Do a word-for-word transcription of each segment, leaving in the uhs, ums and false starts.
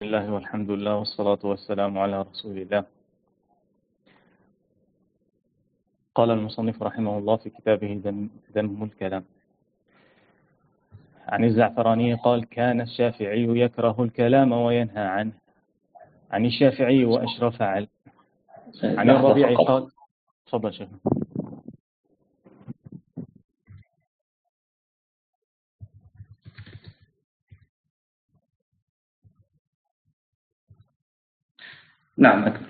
الله والحمد لله والصلاة والسلام على رسول الله. قال المصنف رحمه الله في كتابه ذم الكلام عن الزعفراني قال: كان الشافعي يكره الكلام وينهى عنه. عن الشافعي وأشرف على عن الربيع قال: تفضل شيخ. نعم أكمل.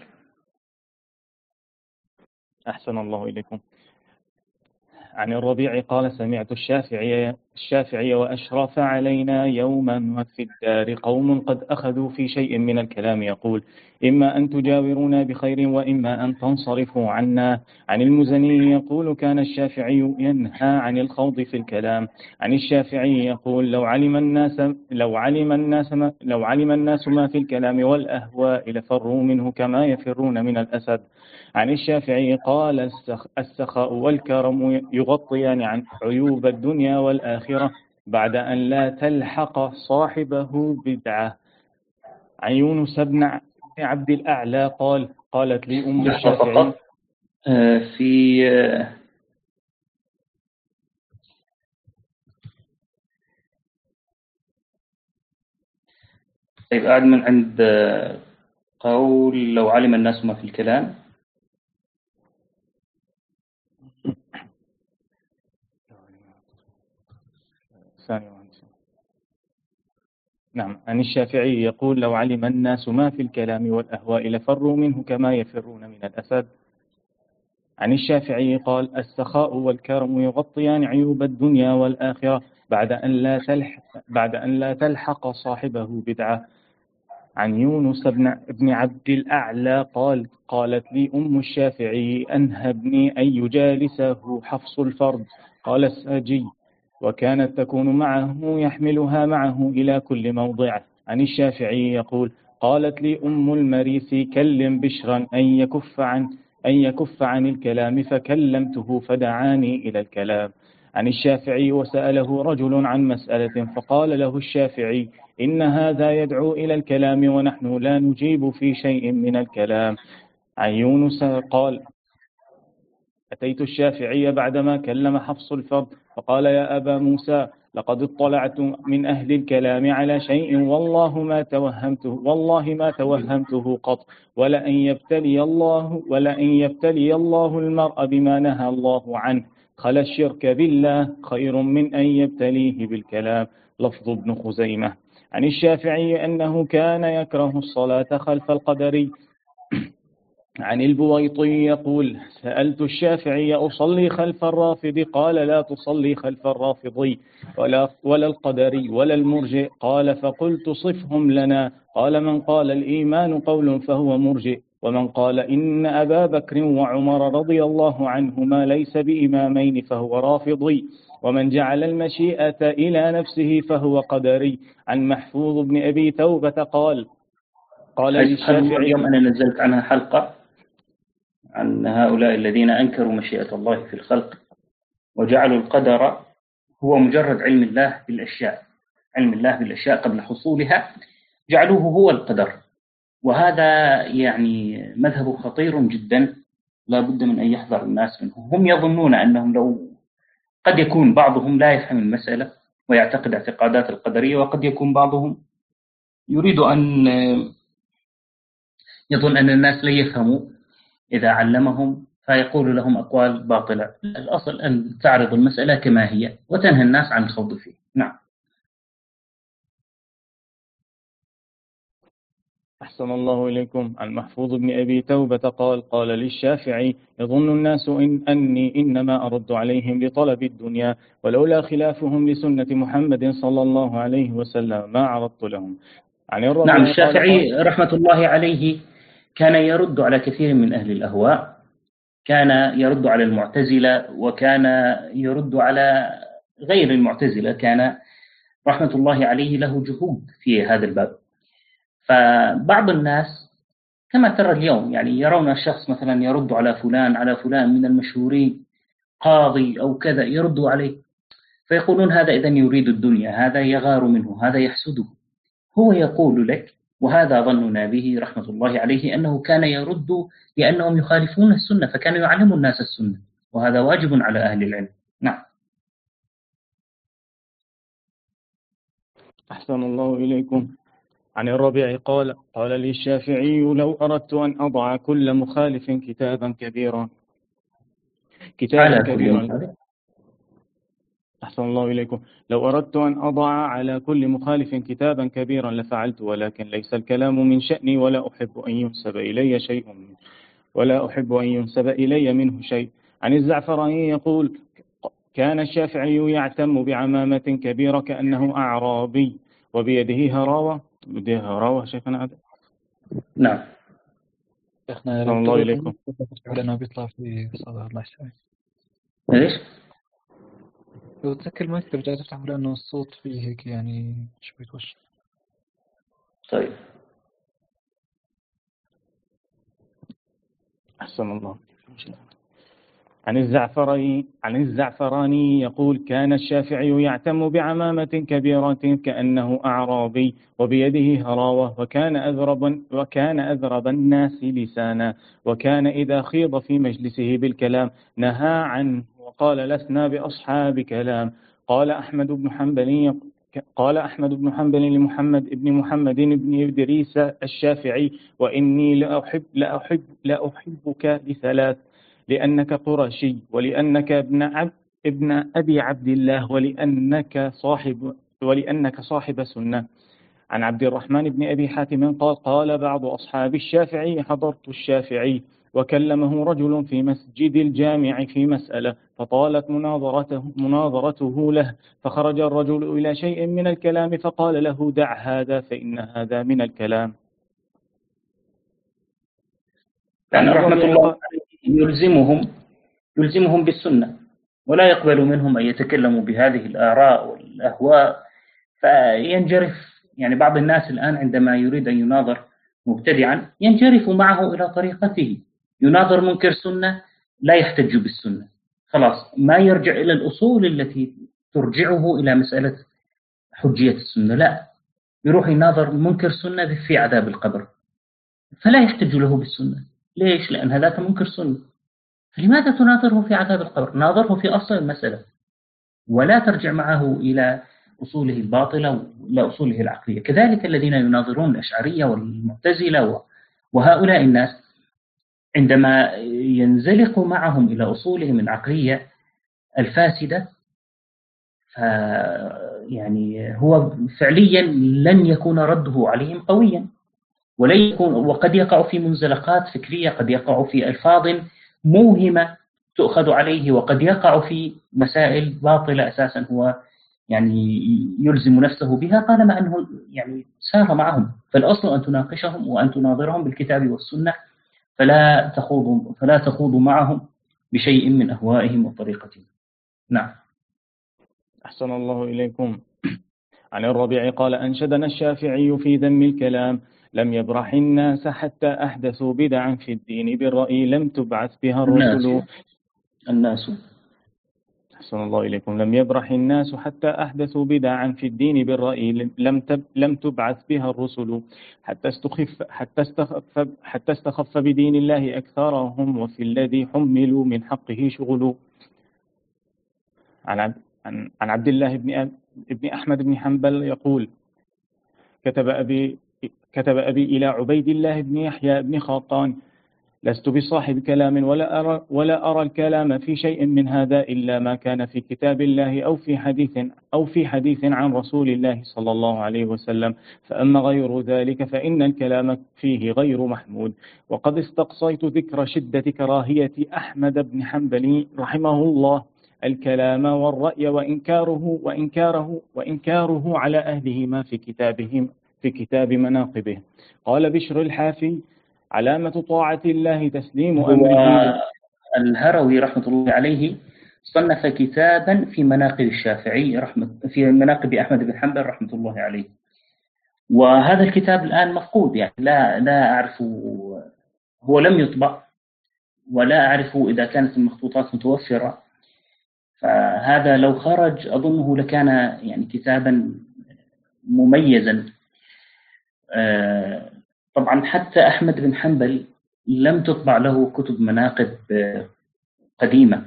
أحسن الله إليكم. عن الربيع قال: سمعت الشافعي الشافعي وأشرف علينا يوما وفي الدار قوم قد أخذوا في شيء من الكلام يقول: إما أن تجاورونا بخير وإما أن تنصرفوا عنا. عن المزني يقول: كان الشافعي ينهى عن الخوض في الكلام. عن الشافعي يقول: لو علم الناس لو علم الناس ما لو علم الناس ما في الكلام والأهواء لفروا منه كما يفرون من الأسد. عن الشافعي قال: السخاء والكرم يغطيان عن عيوب الدنيا والآخرة بعد أن لا تلحق صاحبه بدعة. عن يونس بن عبد الأعلى قال: قالت لي أم الشافعي في طيب أعد من عند قول لو علم الناس ما في الكلام. نعم. عن الشافعي يقول: لو علم الناس ما في الكلام والأهواء لفروا منه كما يفرون من الأسد. عن الشافعي قال: السخاء والكرم يغطيان عيوب الدنيا والآخرة بعد أن لا تلحق, بعد أن لا تلحق صاحبه بدعة. عن يونس بن, بن عبد الأعلى قال: قالت لي أم الشافعي: أنهبني أن يجالسه حفص الفرد. قال الساجي: وكانت تكون معه يحملها معه إلى كل موضع. عن الشافعي يقول: قالت لي أم المريسي: كلم بشرا أن يكف عن أن يكف عن الكلام، فكلمته فدعاني إلى الكلام. عن الشافعي: وسأله رجل عن مسألة فقال له الشافعي: إن هذا يدعو إلى الكلام ونحن لا نجيب في شيء من الكلام. عن يونس قال: أتيت الشافعي بعدما كلم حفص الفرد فقال: يا أبا موسى، لقد اطلعت من أهل الكلام على شيء والله ما توهمته والله ما توهمته قط، ولأن يبتلي الله ولأن يبتلي الله المرء بما نهى الله عنه خلا الشرك بالله خير من أن يبتليه بالكلام. لفظ ابن خزيمة. عن الشافعي أنه كان يكره الصلاة خلف القدري. عن البويطي يقول: سألت الشافعي: أصلي خلف الرافض؟ قال: لا تصلي خلف الرافضي ولا, ولا القدري ولا المرجئ. قال: فقلت: صفهم لنا. قال: من قال الإيمان قول فهو مرجئ، ومن قال إن أبا بكر وعمر رضي الله عنهما ليس بإمامين فهو رافضي، ومن جعل المشيئة إلى نفسه فهو قدري. عن محفوظ بن أبي توبة قال: قال للشافعي: اليوم أنا نزلت عنها حلقة عن هؤلاء الذين أنكروا مشيئة الله في الخلق وجعلوا القدر هو مجرد علم الله بالأشياء، علم الله بالأشياء قبل حصولها، جعلوه هو القدر. وهذا يعني مذهب خطير جدا لا بد من أن يحذر الناس منه. هم يظنون أنهم لو قد يكون بعضهم لا يفهم المسألة ويعتقد اعتقادات القدرية، وقد يكون بعضهم يريد أن يظن أن الناس لا يفهموا إذا علمهم فيقول لهم أقوال باطلة. الأصل أن تعرض المسألة كما هي وتنهى الناس عن الخوض فيه. نعم. أحسن الله إليكم. عن محفوظ بن أبي توبة قال: قال للشافعي: يظن الناس إن أني إنما أرد عليهم لطلب الدنيا، ولولا خلافهم لسنة محمد صلى الله عليه وسلم ما عرضت لهم. عن الربيع نعم. الشافعي قال: رحمة الله عليه كان يرد على كثير من أهل الأهواء، كان يرد على المعتزلة وكان يرد على غير المعتزلة، كان رحمة الله عليه له جهود في هذا الباب. فبعض الناس كما ترى اليوم يعني يرون الشخص مثلا يرد على فلان على فلان من المشهورين، قاضي أو كذا، يرد عليه فيقولون هذا إذن يريد الدنيا، هذا يغار منه، هذا يحسده. هو يقول لك وهذا ظننا به رحمة الله عليه، أنه كان يرد لأنهم يخالفون السنة، فكانوا يعلموا الناس السنة، وهذا واجب على أهل العلم. نعم. أحسن الله إليكم. عن الربيع قال قال لي الشافعي لو أردت أن أضع كل مخالف كتابا كبيرا كتابا كبيرا أحسن الله إليكم. لو أردت أن أضع على كل مخالف كتابا كبيرا لفعلت، ولكن ليس الكلام من شأني، ولا أحب أن ينسب إلي شيء منه ولا أحب أن ينسب إلي منه شيء. عن الزعفراني يقول كان الشافعي يعتم بعمامة كبيرة كأنه أعرابي وبيده هراوة. بيده هراوة شيخنا عادل. نعم. شيخنا أحسن الله إليكم. لأنه بيطلع في صدر الله يسلمك. ليش؟ لو تذكر المكتب جاي تفتح لأنه الصوت فيه هيك يعني شوي وش. طيب. أحسن الله. عن الزعفراني عن الزعفراني يقول كان الشافعي يعتم بعمامة كبيرة كأنه أعرابي وبيده هراوة، وكان أذرب وكان أذرب الناس لسانا، وكان إذا خيض في مجلسه بالكلام نهى عنه وقال لسنا بأصحاب كلام. قال أحمد بن حنبل قال أحمد بن حنبل لمحمد بن محمد بن إدريس الشافعي وإني لأحب لأحب لأحبك لثلاث: لأنك قرشي، ولأنك ابن عبد ابن أبي عبد الله، ولأنك صاحب ولأنك صاحب سنة. عن عبد الرحمن بن أبي حاتم قال قال بعض أصحاب الشافعي حضرت الشافعي وكلمه رجل في مسجد الجامع في مسألة، فطالت مناظرته, مناظرته له، فخرج الرجل إلى شيء من الكلام فقال له دع هذا فإن هذا من الكلام. يعني رحمة الله يلزمهم يلزمهم بالسنة، ولا يقبل منهم أن يتكلموا بهذه الآراء والأهواء، فينجرف. يعني بعض الناس الآن عندما يريد أن يناظر مبتدعا ينجرف معه إلى طريقته، يناظر منكر سنة لا يحتج بالسنة، خلاص ما يرجع إلى الأصول التي ترجعه إلى مسألة حجية السنة، لا، يروح يناظر منكر سنة في عذاب القبر، فلا يحتج له بالسنة. ليش؟ لأن هذاك منكر سنة. فلماذا تناظره في عذاب القبر؟ ناظره في أصل المسألة، ولا ترجع معه إلى أصوله الباطلة ولا أصوله العقلية. كذلك الذين يناظرون الأشعرية والمعتزلة وهؤلاء الناس عندما ينزلق معهم إلى أصولهم العقلية الفاسدة، يعني هو فعليا لن يكون رده عليهم قويا، ولن يكون، وقد يقع في منزلقات فكرية، قد يقع في ألفاظ موهمة تؤخذ عليه، وقد يقع في مسائل باطلة أساسا هو يعني يلزم نفسه بها طالما أنه يعني سار معهم. فالأصل أن تناقشهم وأن تناظرهم بالكتاب والسنة، فلا تخوضوا فلا تخوضوا معهم بشيء من أهوائهم وطريقتهم. نعم. أحسن الله إليكم. عن الربيع قال أنشدنا الشافعي في ذم الكلام: لم يبرح الناس حتى أحدثوا بدعا في الدين بالرأي لم تبعث بها الرسل. الناس أحسن الله إليكم. لم يبرح الناس حتى أحدثوا بدعا في الدين بالرأي لم تب لم تبعث بها الرسل، حتى استخف حتى استخف حتى استخف بدين الله أكثرهم، وفي الذي حملوا من حقه شغل. عن عبد عن عن عبد الله بن ابن أحمد بن حنبل يقول كتب أبي كتب أبي إلى عبيد الله بن يحيى بن خاقان: لست بصاحب كلام ولا أرى, ولا أرى الكلام في شيء من هذا إلا ما كان في كتاب الله أو في حديث أو في حديث عن رسول الله صلى الله عليه وسلم، فأما غير ذلك فإن الكلام فيه غير محمود. وقد استقصيت ذكر شدة كراهية أحمد بن حنبل رحمه الله الكلام والرأي وإنكاره وإنكاره وإنكاره على أهلهما في كتابهم في كتاب مناقبه. قال بشر الحافي: علامة طاعة الله تسليم أمره. الهروي رحمة الله عليه صنف كتابا في مناقب الشافعي رحمة في مناقب أحمد بن حنبل رحمة الله عليه، وهذا الكتاب الآن مفقود، يعني لا لا أعرف، هو لم يطبع ولا أعرف إذا كانت المخطوطات متوفرة، فهذا لو خرج أظنه لكان يعني كتابا مميزا طبعا حتى أحمد بن حنبل لم تطبع له كتب مناقب قديمة.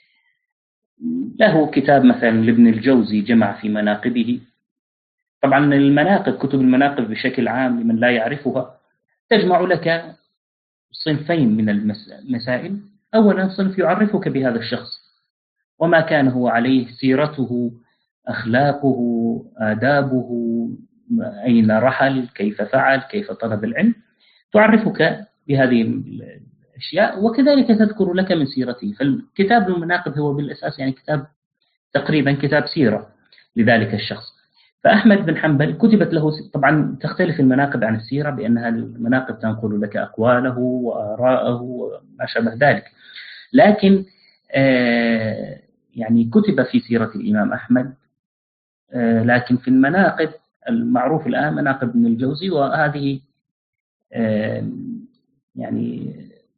له كتاب مثلا لابن الجوزي جمع في مناقبه. طبعا المناقب، كتب المناقب بشكل عام لمن لا يعرفها، تجمع لك صنفين من المسائل. أولا صنف يعرفك بهذا الشخص وما كان هو عليه، سيرته، أخلاقه، آدابه، أين رحل، كيف فعل، كيف طلب العلم، تعرفك بهذه الأشياء، وكذلك تذكر لك من سيرته. فالكتاب المناقب هو بالأساس يعني كتاب تقريبا كتاب سيرة لذلك الشخص. فأحمد بن حنبل كتبت له، طبعا تختلف المناقب عن السيرة بأنها المناقب تنقل لك أقواله وآراءه وما شابه ذلك، لكن آه يعني كتب في سيرة الإمام أحمد، آه لكن في المناقب المعروف الآن مناقب ابن الجوزي، وهذه آه يعني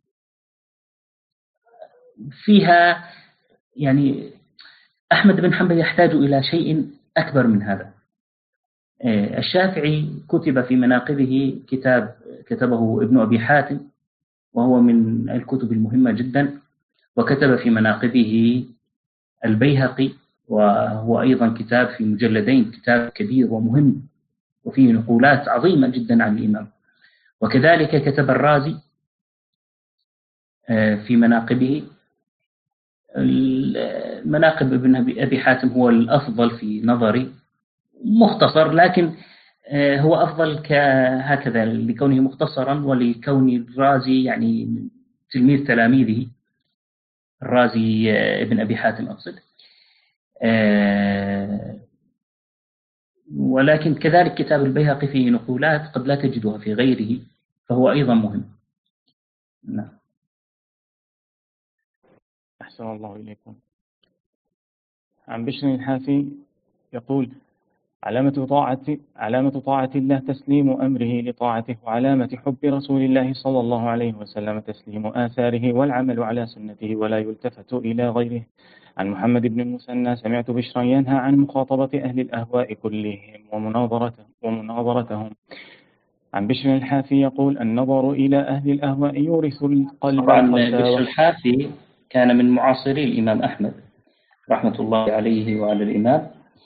فيها يعني أحمد بن حنبل يحتاج إلى شيء أكبر من هذا. الشافعي كتب في مناقبه كتاب كتبه ابن أبي حاتم وهو من الكتب المهمة جدا، وكتب في مناقبه البيهقي وهو أيضا كتاب في مجلدين، كتاب كبير ومهم وفيه نقولات عظيمة جدا عن الإمام. وكذلك كتب الرازي في مناقبه. مناقب ابن أبي حاتم هو الأفضل في نظري، مختصر، لكن هو أفضل هكذا لكونه مختصرا، ولكون الرازي يعني تلميذ تلاميذه، الرازي ابن أبي حاتم أقصد. ولكن كذلك كتاب البيهقي فيه نقولات قد لا تجدها في غيره، فهو أيضا مهم. نعم. أحسن الله إليكم. عن بشر الحافي يقول: علامة طاعة علامة طاعة الله تسليم أمره لطاعته، وعلامة حب رسول الله صلى الله عليه وسلم تسليم آثاره والعمل على سنته ولا يلتفت إلى غيره. عن محمد بن المثنى: سمعت بشرا ينهى عن مخاطبة أهل الأهواء كلهم ومناظرتهم ومناظرتهم. عن بشر الحافي يقول: النظر إلى أهل الأهواء يورث القلب. طبعا بشر الحافي كان من معاصري الإمام أحمد رحمة الله عليه وعلى الإمام،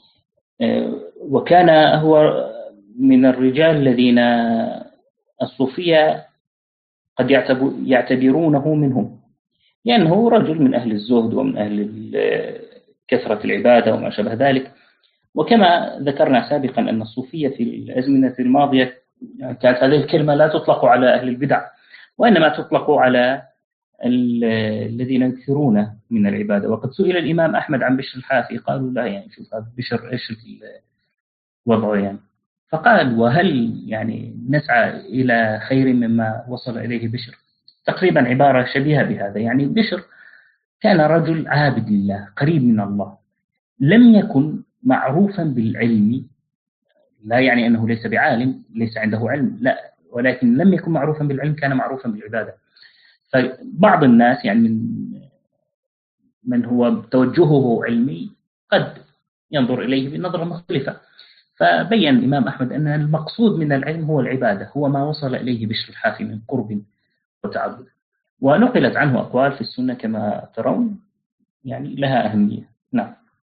وكان هو من الرجال الذين الصوفية قد يعتبرونه منهم، لأنه رجل من أهل الزهد ومن أهل كثرة العبادة وما شابه ذلك. وكما ذكرنا سابقا أن الصوفية في الأزمنة الماضية كانت هذه الكلمة لا تطلق على أهل البدع، وإنما تطلق على الذين يكثرون من العبادة. وقد سئل الإمام أحمد عن بشر الحافي، قالوا لا، يعني شوف هذا بشر إيش وضعه يعني. فقال: وهل يعني نسعى إلى خير مما وصل إليه بشر؟ تقريبا عبارة شبيهة بهذا. يعني بشر كان رجل عابد لله قريب من الله، لم يكن معروفا بالعلم، لا يعني أنه ليس بعالم، ليس عنده علم، لا، ولكن لم يكن معروفا بالعلم، كان معروفا بالعبادة. فبعض الناس يعني من من هو توجهه علمي قد ينظر إليه بنظرة مختلفة. فبين الإمام أحمد أن المقصود من العلم هو العبادة، هو ما وصل إليه بشر الحافي من قرب وتعبد. ونقلت عنه أقوال في السنة كما ترون يعني لها أهمية. نعم.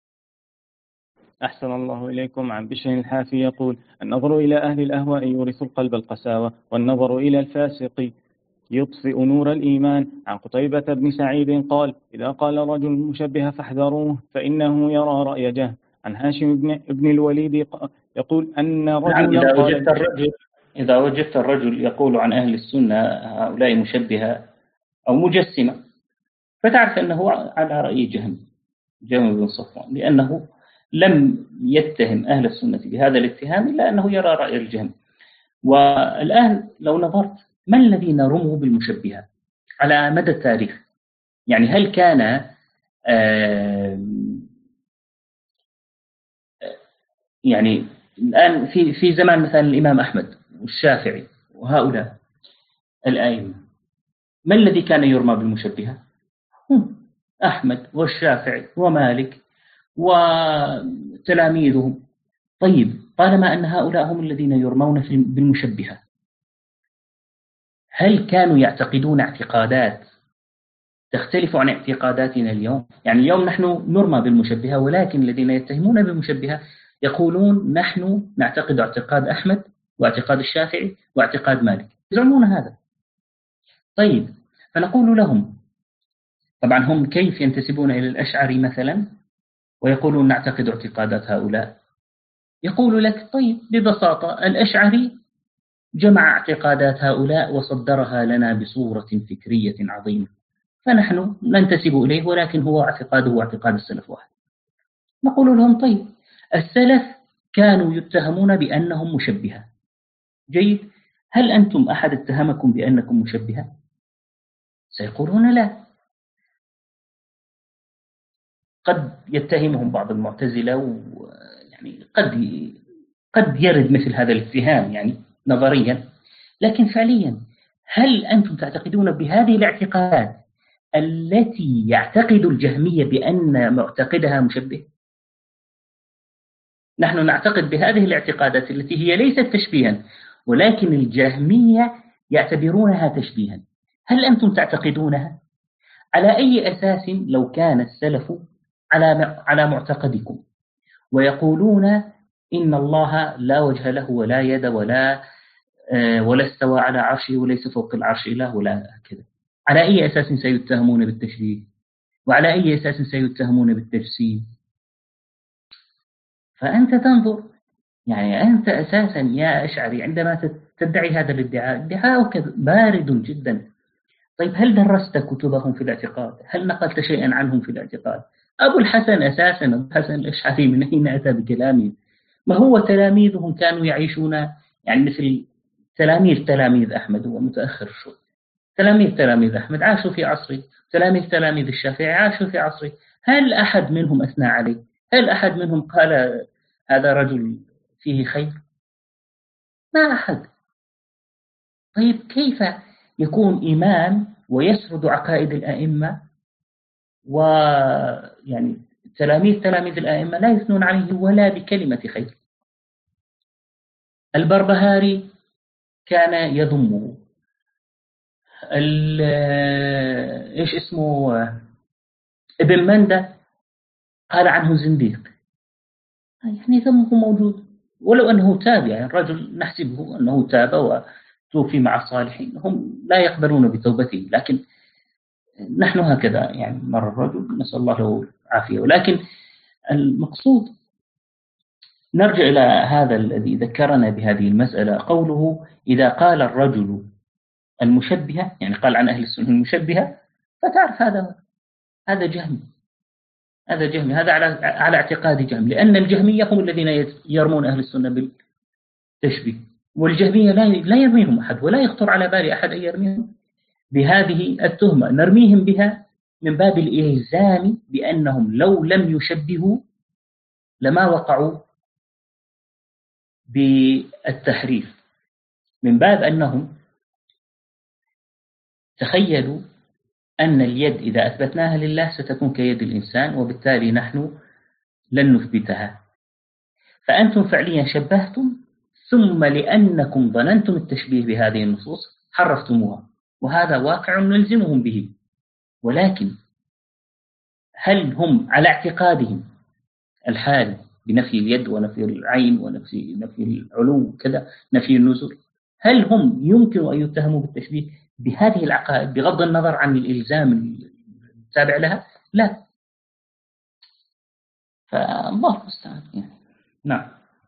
أحسن الله إليكم. عن بشر الحافي يقول: النظر إلى أهل الأهواء يورث القلب القساوة، والنظر إلى الفاسق يطفئ نور الإيمان. عن قتيبة بن سعيد قال: إذا قال رجل مشبه فاحذروه فإنه يرى رأي جهل. عن هاشم بن ابن الوليد يقول أن رجلا إذا قال: وجدت الرجل إذا وجدت الرجل يقول عن أهل السنة هؤلاء مشبهة أو مجسمة، فتعرف أنه على رأي جهم جهم بن صفوان، لأنه لم يتهم أهل السنة بهذا الاتهام إلا أنه يرى رأي الجهم. والآن لو نظرت ما الذين رموا بالمشبهة على مدى التاريخ، يعني هل كان يعني الآن في في زمان مثلا الإمام أحمد والشافعي وهؤلاء الأئمة، ما الذي كان يرمى بالمشبهة؟ هم أحمد والشافعي ومالك وتلاميذهم. طيب طالما أن هؤلاء هم الذين يرمون بالمشبهة، هل كانوا يعتقدون اعتقادات تختلف عن اعتقاداتنا اليوم؟ يعني اليوم نحن نرمى بالمشبهة، ولكن الذين يتهمون بالمشبهة يقولون نحن نعتقد اعتقاد أحمد واعتقاد الشافعي واعتقاد مالك، يزعمون هذا. طيب، فنقول لهم، طبعا هم كيف ينتسبون إلى الأشعري مثلا ويقولون نعتقد اعتقادات هؤلاء؟ يقول لك طيب ببساطة الأشعري جمع اعتقادات هؤلاء وصدرها لنا بصورة فكرية عظيمة، فنحن ننتسب إليه، ولكن هو اعتقاده واعتقاد السلف واحد. نقول لهم طيب السلف كانوا يتهمون بأنهم مشبهة، جيد، هل أنتم أحد اتهمكم بأنكم مشبهة؟ سيقولون لا. قد يتهمهم بعض المعتزلة، ويعني قد قد يرد مثل هذا الاتهام يعني نظريا، لكن فعليا هل أنتم تعتقدون بهذه الاعتقادات التي يعتقد الجهمية بأن معتقدها مشبه؟ نحن نعتقد بهذه الاعتقادات التي هي ليست تشبيها، ولكن الجهمية يعتبرونها تشبيها. هل أنتم تعتقدونها؟ على أي أساس لو كان السلف على على معتقدكم ويقولون إن الله لا وجه له ولا يد ولا ولا استوى على عرشه وليس فوق العرش إله ولا كذا، على أي أساس سيتهمون بالتشبيه؟ وعلى أي أساس سيتهمون بالتجسيم؟ فأنت تنظر، يعني أنت أساسا يا أشعري عندما تدعي هذا الادعاء، ادعاؤك بارد جدا. طيب هل درست كتبهم في الاعتقاد؟ هل نقلت شيئا عنهم في الاعتقاد؟ أبو الحسن أساسا أبو الحسن الأشعري من أين أتى بكلامه؟ ما هو تلاميذهم كانوا يعيشون يعني مثل تلاميذ تلاميذ أحمد، هو متأخر شوي. تلاميذ تلاميذ أحمد عاشوا في عصره، تلاميذ تلاميذ الشافعي عاشوا في عصره. هل أحد منهم أثنى عليه؟ هل أحد منهم قال هذا رجل فيه خير؟ ما أحد. طيب كيف يكون إمام ويسرد عقائد الأئمة، ويعني تلاميذ تلاميذ الأئمة لا يثنون عليه ولا بكلمة خير؟ البربهاري كان يذمه، ايش اسمه ابن مندة قال عنه زنديق، يعني ذمه موجود، ولو أنه تاب، يعني الرجل نحسبه أنه تاب وتوفي مع الصالحين، هم لا يقبلون بتوبته، لكن نحن هكذا يعني مر الرجل، نسأل الله له العافية. ولكن المقصود نرجع إلى هذا الذي ذكرنا بهذه المسألة، قوله إذا قال الرجل المشبهة، يعني قال عن أهل السنة المشبهة، فتعرف هذا هذا جهمي، هذا جهمي، هذا على على اعتقاد جهم، لأن الجهمية هم الذين يرمون أهل السنة بالتشبيه، والجهمية لا لا يرميهم أحد، ولا يخطر على بال أحد أن يرميهم بهذه التهمة. نرميهم بها من باب الإلزام بأنهم لو لم يشبهوا لما وقعوا بالتحريف، من باب أنهم تخيلوا أن اليد إذا أثبتناها لله ستكون كيد الإنسان، وبالتالي نحن لن نثبتها. فأنتم فعليا شبهتم، ثم لأنكم ظننتم التشبيه بهذه النصوص حرفتموها، وهذا واقع نلزمهم به. ولكن هل هم على اعتقادهم الحالي بنفي اليد ونفي العين ونفي نفي العلو كذا، نفي النزول، هل هم يمكن أن يتهموا بالتشبيه بهذه العقائد بغض النظر عن الإلزام التابع لها؟ لا. فالله المستعان يعني. نعم.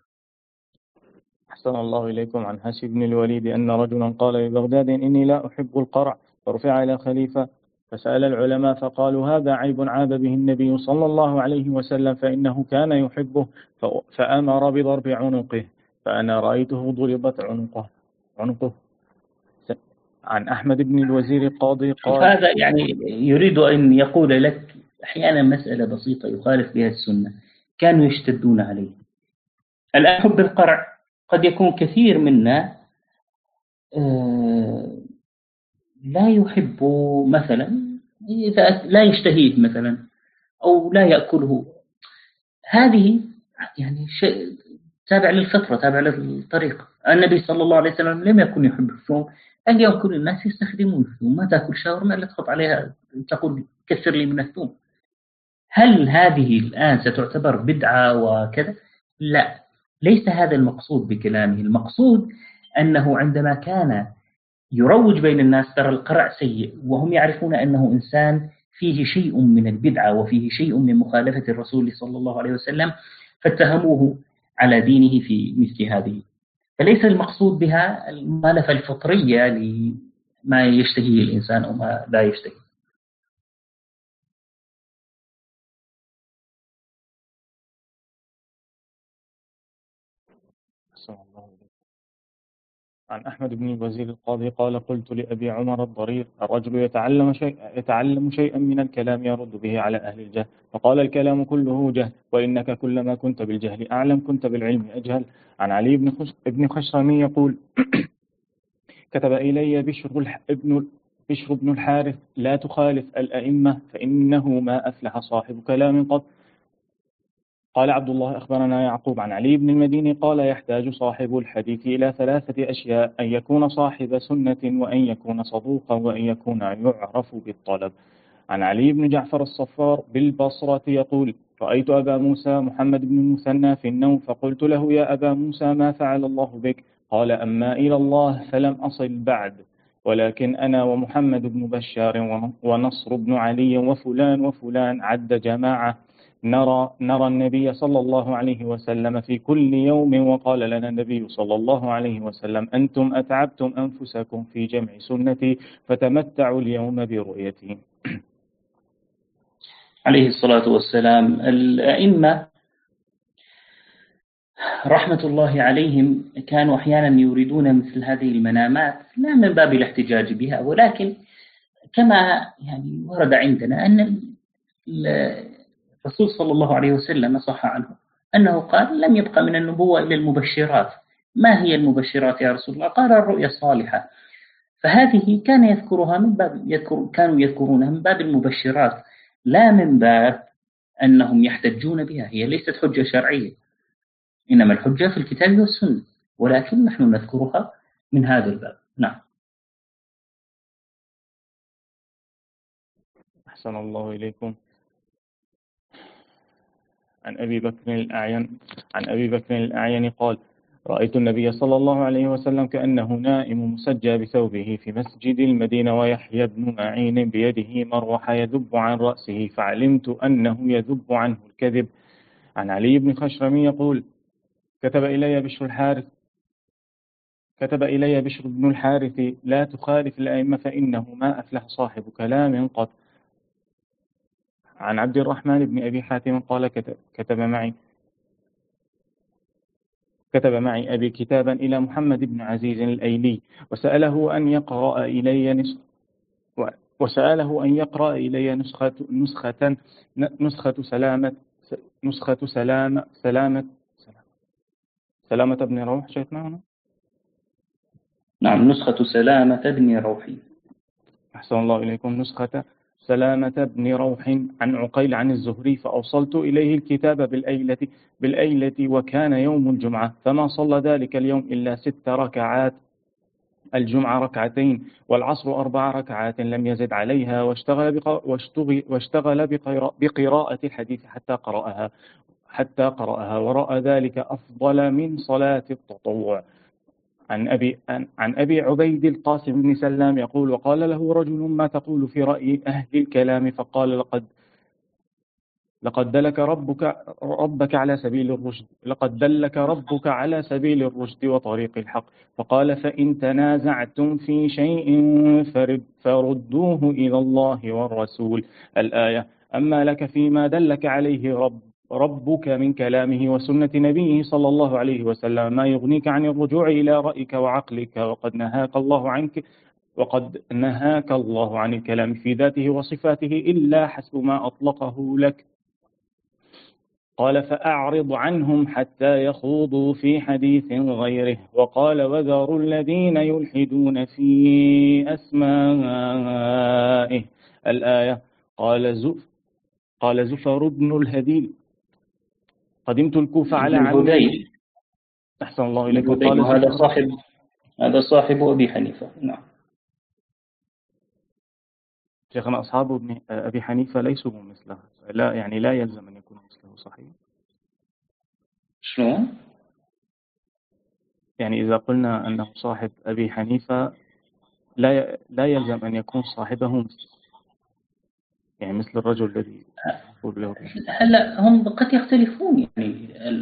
أحسن الله إليكم. عن هاشم بن الوليد أن رجلا قال لبغداد إني لا أحب القرع، فرفع إلى خليفة فسأل العلماء فقالوا هذا عيب عاب به النبي صلى الله عليه وسلم فإنه كان يحبه فأمر بضرب عنقه، فأنا رأيته ضربت عنقه عنقه عن أحمد بن الوزير القاضي قال هذا يعني يريد أن يقول لك أحيانا مسألة بسيطة يخالف بها السنة كانوا يشتدون عليه. الآن حب القرع قد يكون كثير منا لا يحب مثلا، إذا لا يشتهيه مثلا أو لا يأكله، هذه يعني شيء تابع للفطرة، تابع للطريقة. النبي صلى الله عليه وسلم لم يكن يحب الثوم، اليوم كل الناس يستخدمون الثوم، ما تأكل شاورما إلا تحط عليها تقول كثر لي من الثوم. هل هذه الآن ستعتبر بدعة وكذا؟ لا، ليس هذا المقصود بكلامه. المقصود أنه عندما كان يروج بين الناس ترى القرع سيء، وهم يعرفون أنه إنسان فيه شيء من البدعة وفيه شيء من مخالفة الرسول صلى الله عليه وسلم، فاتهموه على دينه في مثل هذه. فليس المقصود بها المخالفة الفطرية لما يشتهيه الإنسان أو ما لا يشتهي. عن أحمد بن الوزير القاضي قال: قلت لأبي عمر الضرير: الرجل يتعلم, شيء يتعلم شيئا من الكلام يرد به على أهل الجهل، فقال: الكلام كله جهل، وإنك كلما كنت بالجهل أعلم كنت بالعلم أجهل. عن علي بن, خش... بن خشرمي يقول: كتب إلي بشر, ابن... بشر بن الحارث: لا تخالف الأئمة فإنه ما أفلح صاحب كلام قط. قال عبد الله: أخبرنا يعقوب عن علي بن المديني قال: يحتاج صاحب الحديث إلى ثلاثة أشياء: أن يكون صاحب سنة، وأن يكون صدوقا، وأن يكون يعرف بالطلب. عن علي بن جعفر الصفار بالبصرة يقول: رأيت أبا موسى محمد بن المثنى في النوم، فقلت له: يا أبا موسى ما فعل الله بك؟ قال: أما إلى الله فلم أصل بعد، ولكن أنا ومحمد بن بشار ونصر بن علي وفلان وفلان عد جماعة نرى, نرى النبي صلى الله عليه وسلم في كل يوم، وقال لنا النبي صلى الله عليه وسلم: أنتم أتعبتم أنفسكم في جمع سنتي، فتمتعوا اليوم برؤيتي. عليه الصلاة والسلام. الأئمة رحمة الله عليهم كانوا أحيانا يريدون مثل هذه المنامات لا من باب الاحتجاج بها، ولكن كما يعني ورد عندنا أن الرسول صلى الله عليه وسلم صح عنه أنه قال: لم يبقى من النبوة إلا المبشرات. ما هي المبشرات يا رسول الله؟ قال: الرؤيا الصالحة. فهذه كان يذكرها من باب يذكر كانوا يذكرونها من باب المبشرات، لا من باب أنهم يحتجون بها. هي ليست حجة شرعية، إنما الحجة في الكتاب والسنة، ولكن نحن نذكرها من هذا الباب. نعم. أحسن الله إليكم. عن أبي بكر الأعين عن أبي بكر الأعين قال: رأيت النبي صلى الله عليه وسلم كأنه نائم مسجى بثوبه في مسجد المدينة، ويحيى بن معين بيده مروحة يذب عن رأسه، فعلمت أنه يذب عنه الكذب. عن علي بن خشرمي يقول: كتب إلي بشر الحارث كتب إلي بشر بن الحارث: لا تخالف الأئمة فإنه ما أفلح صاحب كلام قط. عن عبد الرحمن بن أبي حاتم قال: كتب, كتب معي كتب معي أبي كتابا إلى محمد بن عزيز الأيلي، وسأله أن يقرأ إلي نسخ وسأله أن يقرأ إلي نسخة نسخة نسخة سلامة نسخة سلامة سلامة سلامة ابن روح. شايفنا هنا؟ نعم، نسخة سلامة ابن روحي. أحسن الله إليكم. نسخة سلامة بن روح عن عقيل عن الزهري، فأوصلت إليه الكتاب بالأيلة, بالأيلة وكان يوم الجمعة، فما صلى ذلك اليوم إلا ست ركعات، الجمعة ركعتين والعصر أربع ركعات لم يزد عليها، واشتغل, بق... واشتغل... واشتغل بقراءة... بقراءة الحديث حتى قرأها حتى قرأها ورأى ذلك أفضل من صلاة التطوع. عن أبي, عن أبي عبيد القاسم بن سلام يقول: وقال له رجل: ما تقول في رأي أهل الكلام؟ فقال: لقد لقد دلك ربك ربك على سبيل الرشد لقد دلك ربك على سبيل الرشد وطريق الحق. فقال: فإن تنازعتم في شيء فردوه إلى الله والرسول. الآية. أما لك فيما دلك عليه رب ربك من كلامه وسنة نبيه صلى الله عليه وسلم ما يغنيك عن الرجوع إلى رأيك وعقلك، وقد نهاك الله عنك وقد نهاك الله عن الكلام في ذاته وصفاته إلا حسب ما أطلقه لك. قال: فأعرض عنهم حتى يخوضوا في حديث غيره. وقال: وذروا الذين يلحدون في أسمائه. الآية. قال زف قال زفر بن الهذيل: قدمت الكوفة على علي أحسن الله إليكم. قال هذا صاحب هذا صاحب أبي حنيفة. نعم. شيخنا أصحاب ابن أبي حنيفة ليسوا مثله، لا يعني لا يلزم أن يكون مثله، صحيح؟ شلون؟ يعني إذا قلنا أنه صاحب أبي حنيفة لا لا يلزم أن يكون صاحبه مثله، يعني مثل الرجل الذي يقول له. هلا هم قد يختلفون، يعني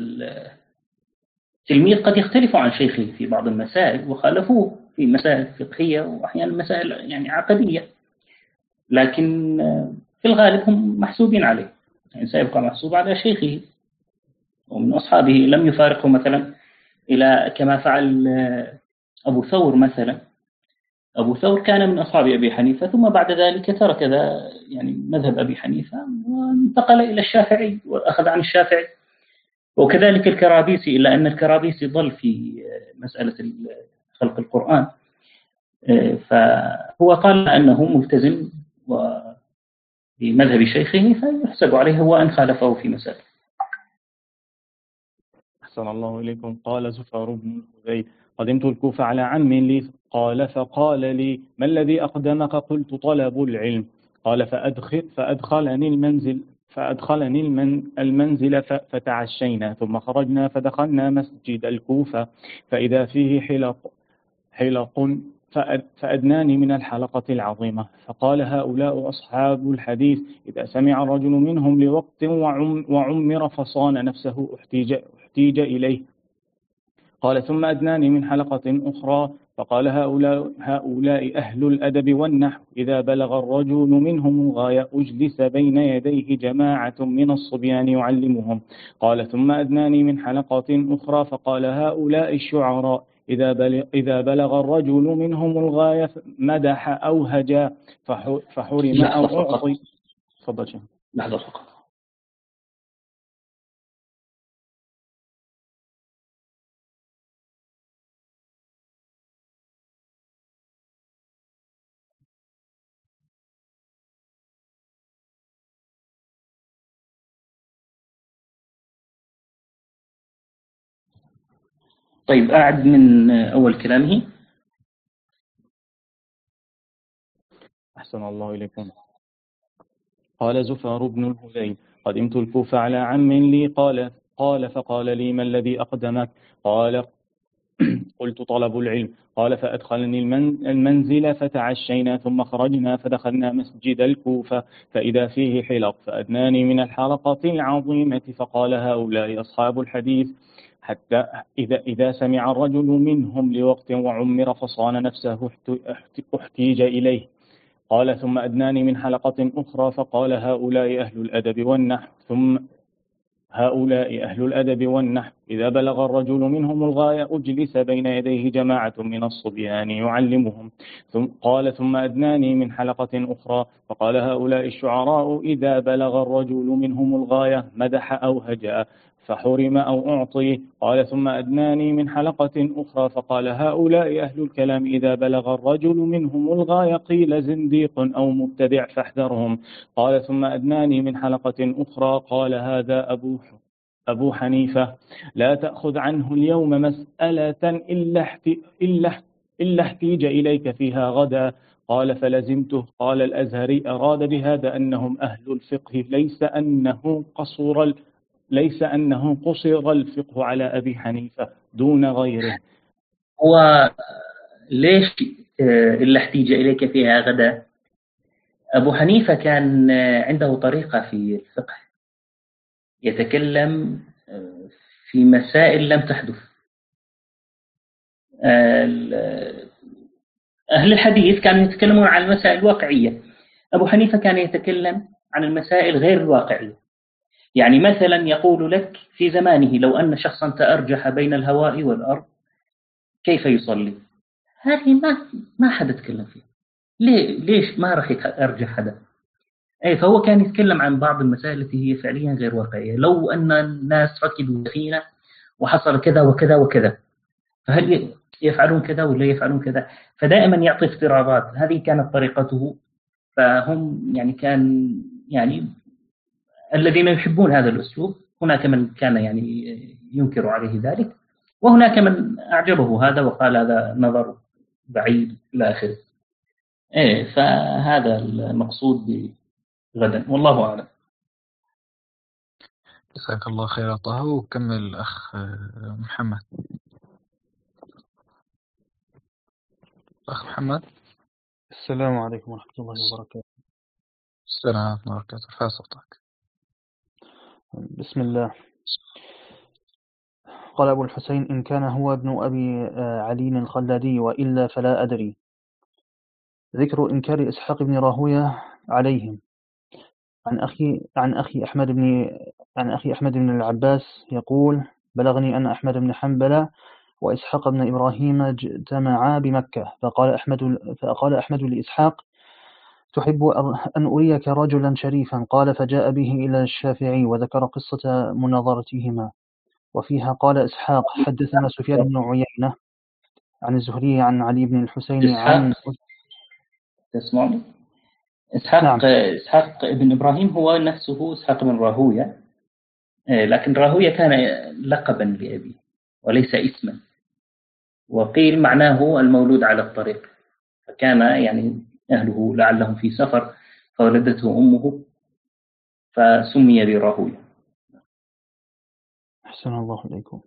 التلميذ قد يختلف عن شيخه في بعض المسائل وخالفوه في مسائل فقهية وأحيانا مسائل يعني عقدية، لكن في الغالب هم محسوبين عليه، يعني سيبقى محسوب على شيخه ومن أصحابه، لم يفارقه مثلا إلى كما فعل أبو ثور مثلا. أبو ثور كان من أصحاب أبي حنيفة، ثم بعد ذلك ترك ذا يعني مذهب أبي حنيفة وانتقل إلى الشافعي وأخذ عن الشافعي، وكذلك الكرابيسي، إلا أن الكرابيسي ضل في مسألة خلق القرآن، فهو قال أنه ملتزم بمذهب شيخه فيحسب عليه وأن خالفه في مسألة. أحسن الله إليكم. قال زفار بن الحذيل: قدمت الكوفة على عم لي، قال فقال لي: ما الذي أقدمك؟ قلت: طلب العلم. قال فأدخل فأدخلني المنزل فأدخلني المنزل فتعشينا، ثم خرجنا فدخلنا مسجد الكوفة فإذا فيه حلق حلق فأدناني من الحلقة العظيمة، فقال: هؤلاء أصحاب الحديث، إذا سمع الرجل منهم لوقت وعمر فصان نفسه احتيج, احتيج إليه. قال: ثم أدناني من حلقة أخرى فقال: هؤلاء, هؤلاء أهل الأدب والنحو، إذا بلغ الرجل منهم الغاية أجلس بين يديه جماعة من الصبيان يعلمهم. قال: ثم أدناني من حلقة أخرى فقال: هؤلاء الشعراء، إذا بلغ, إذا بلغ الرجل منهم الغاية مدح أو هجا فحرم أو أعطي. تفضل شيخ. لحظة فقط. طيب أعد من أول كلامه. أحسن الله إليكم. قال زفار بن الحذيل: قدمت الكوفة على عم لي، قال قال فقال لي: ما الذي أقدمك؟ قال: قلت: طلب العلم. قال: فأدخلني المنزل فتعشينا، ثم خرجنا فدخلنا مسجد الكوفة فإذا فيه حلق فأدناني من الحلقة العظيمة، فقال: هؤلاء أصحاب الحديث، حتى إذا, إذا سمع الرجل منهم لوقت وعمر فصان نفسه احتيج إليه. قال: ثم أدناني من حلقة أخرى فقال: هؤلاء أهل الأدب والنحو ثم هؤلاء أهل الأدب والنحو، إذا بلغ الرجل منهم الغاية أجلس بين يديه جماعة من الصبيان يعلمهم. ثم قال: ثم أدناني من حلقة أخرى فقال: هؤلاء الشعراء، إذا بلغ الرجل منهم الغاية مدح أو هجأ فحرم أو أعطي. قال: ثم أدناني من حلقة أخرى فقال: هؤلاء أهل الكلام، إذا بلغ الرجل منهم الغاية قيل زنديق أو مبتدع فاحذرهم. قال: ثم أدناني من حلقة أخرى قال: هذا أبو أبو حنيفة، لا تأخذ عنه اليوم مسألة إلا إلا إلا احتيج إليك فيها غدا. قال: فلزمته. قال الأزهري: أراد بهذا أنهم أهل الفقه، ليس أنه قصر ليس أنه قصر الفقه على أبي حنيفة دون غيره. وليش إلا احتيج إليك فيها غدا؟ أبو حنيفة كان عنده طريقة في الفقه، يتكلم في مسائل لم تحدث. أهل الحديث كانوا يتكلمون عن المسائل الواقعية، أبو حنيفة كان يتكلم عن المسائل غير الواقعية. يعني مثلا يقول لك في زمانه: لو أن شخصا تأرجح بين الهواء والأرض كيف يصلي؟ هذه ما ما حد تكلم فيها. ليه ليش ما راح يرجح حدا؟ أي فهو كان يتكلم عن بعض المسائل التي هي فعليا غير واقعية. لو أن الناس ركبوا سفينة وحصل كذا وكذا وكذا، فهل يفعلون كذا ولا يفعلون كذا؟ فدائما يعطي افتراضات. هذه كانت طريقته. فهم يعني كان يعني الذين يحبون هذا الأسلوب، هناك من كان يعني ينكر عليه ذلك، وهناك من أعجبه هذا وقال هذا نظر بعيد إلى آخره. إيه فهذا المقصود غدا والله أعلم. جزاك الله خير طه. وكمل الأخ محمد. أخ محمد. السلام عليكم ورحمة الله وبركاته. السلام عليكم ورحمة الله وبركاته. ارفع صوتك. بسم الله. قال أبو الحسين: إن كان هو ابن أبي علي الخلادي وإلا فلا أدري. ذكر إنكار إسحاق بن راهوية عليهم. عن أخي عن أخي أحمد بن عن أخي أحمد بن العباس يقول: بلغني أن أحمد بن حنبل وإسحاق بن إبراهيم اجتمعا بمكة، فقال أحمد فقال أحمد لإسحاق: تحب أن أريك رجلا شريفا؟ قال: فجاء به إلى الشافعي وذكر قصة مناظرتهما. وفيها قال إسحاق: حدثنا سفيان بن عيينة عن الزهري عن علي بن الحسين عن تسمعني؟ إسحاق نعم. إسحاق بن إبراهيم هو نفسه إسحاق بن راهوية، لكن راهوية كان لقبا لأبيه وليس اسما، وقيل معناه المولود على الطريق، فكان يعني أهله لعلهم في سفر فولدته أمه فسمي براهوية. أحسن الله إليكم.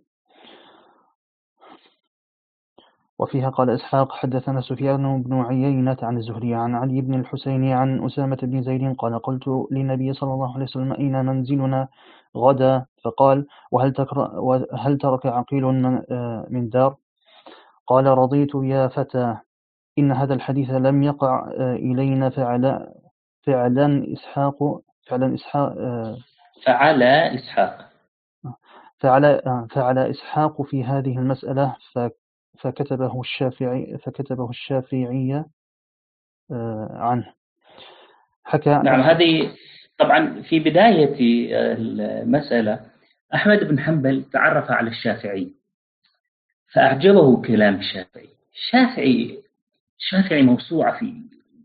وفيها قال إسحاق: حدثنا سفيان بن عيينة عن الزهري عن علي بن الحسين عن أسامة بن زيد قال: قلت للنبي صلى الله عليه وسلم: أين منزلنا غدا؟ فقال: وهل, وهل ترك عقيل من, من دار؟ قال: رضيت يا فتى، إن هذا الحديث لم يقع إلينا فعلا فعلا إسحاق فعلا إسحاق فعل إسحاق فعل فعل إسحاق في هذه المسألة فكتبه الشافعي فكتبه الشافعية عنه. حكى نعم. هذه طبعا في بداية المسألة أحمد بن حنبل تعرف على الشافعي فأعجبه كلام الشافعي. الشافعي الشافعي موسوعة في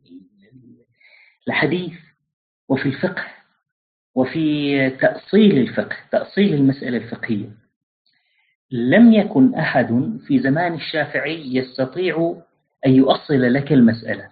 الحديث وفي الفقه وفي تأصيل الفقه، تأصيل المسألة الفقهية. لم يكن أحد في زمان الشافعي يستطيع أن يؤصل لك المسألة،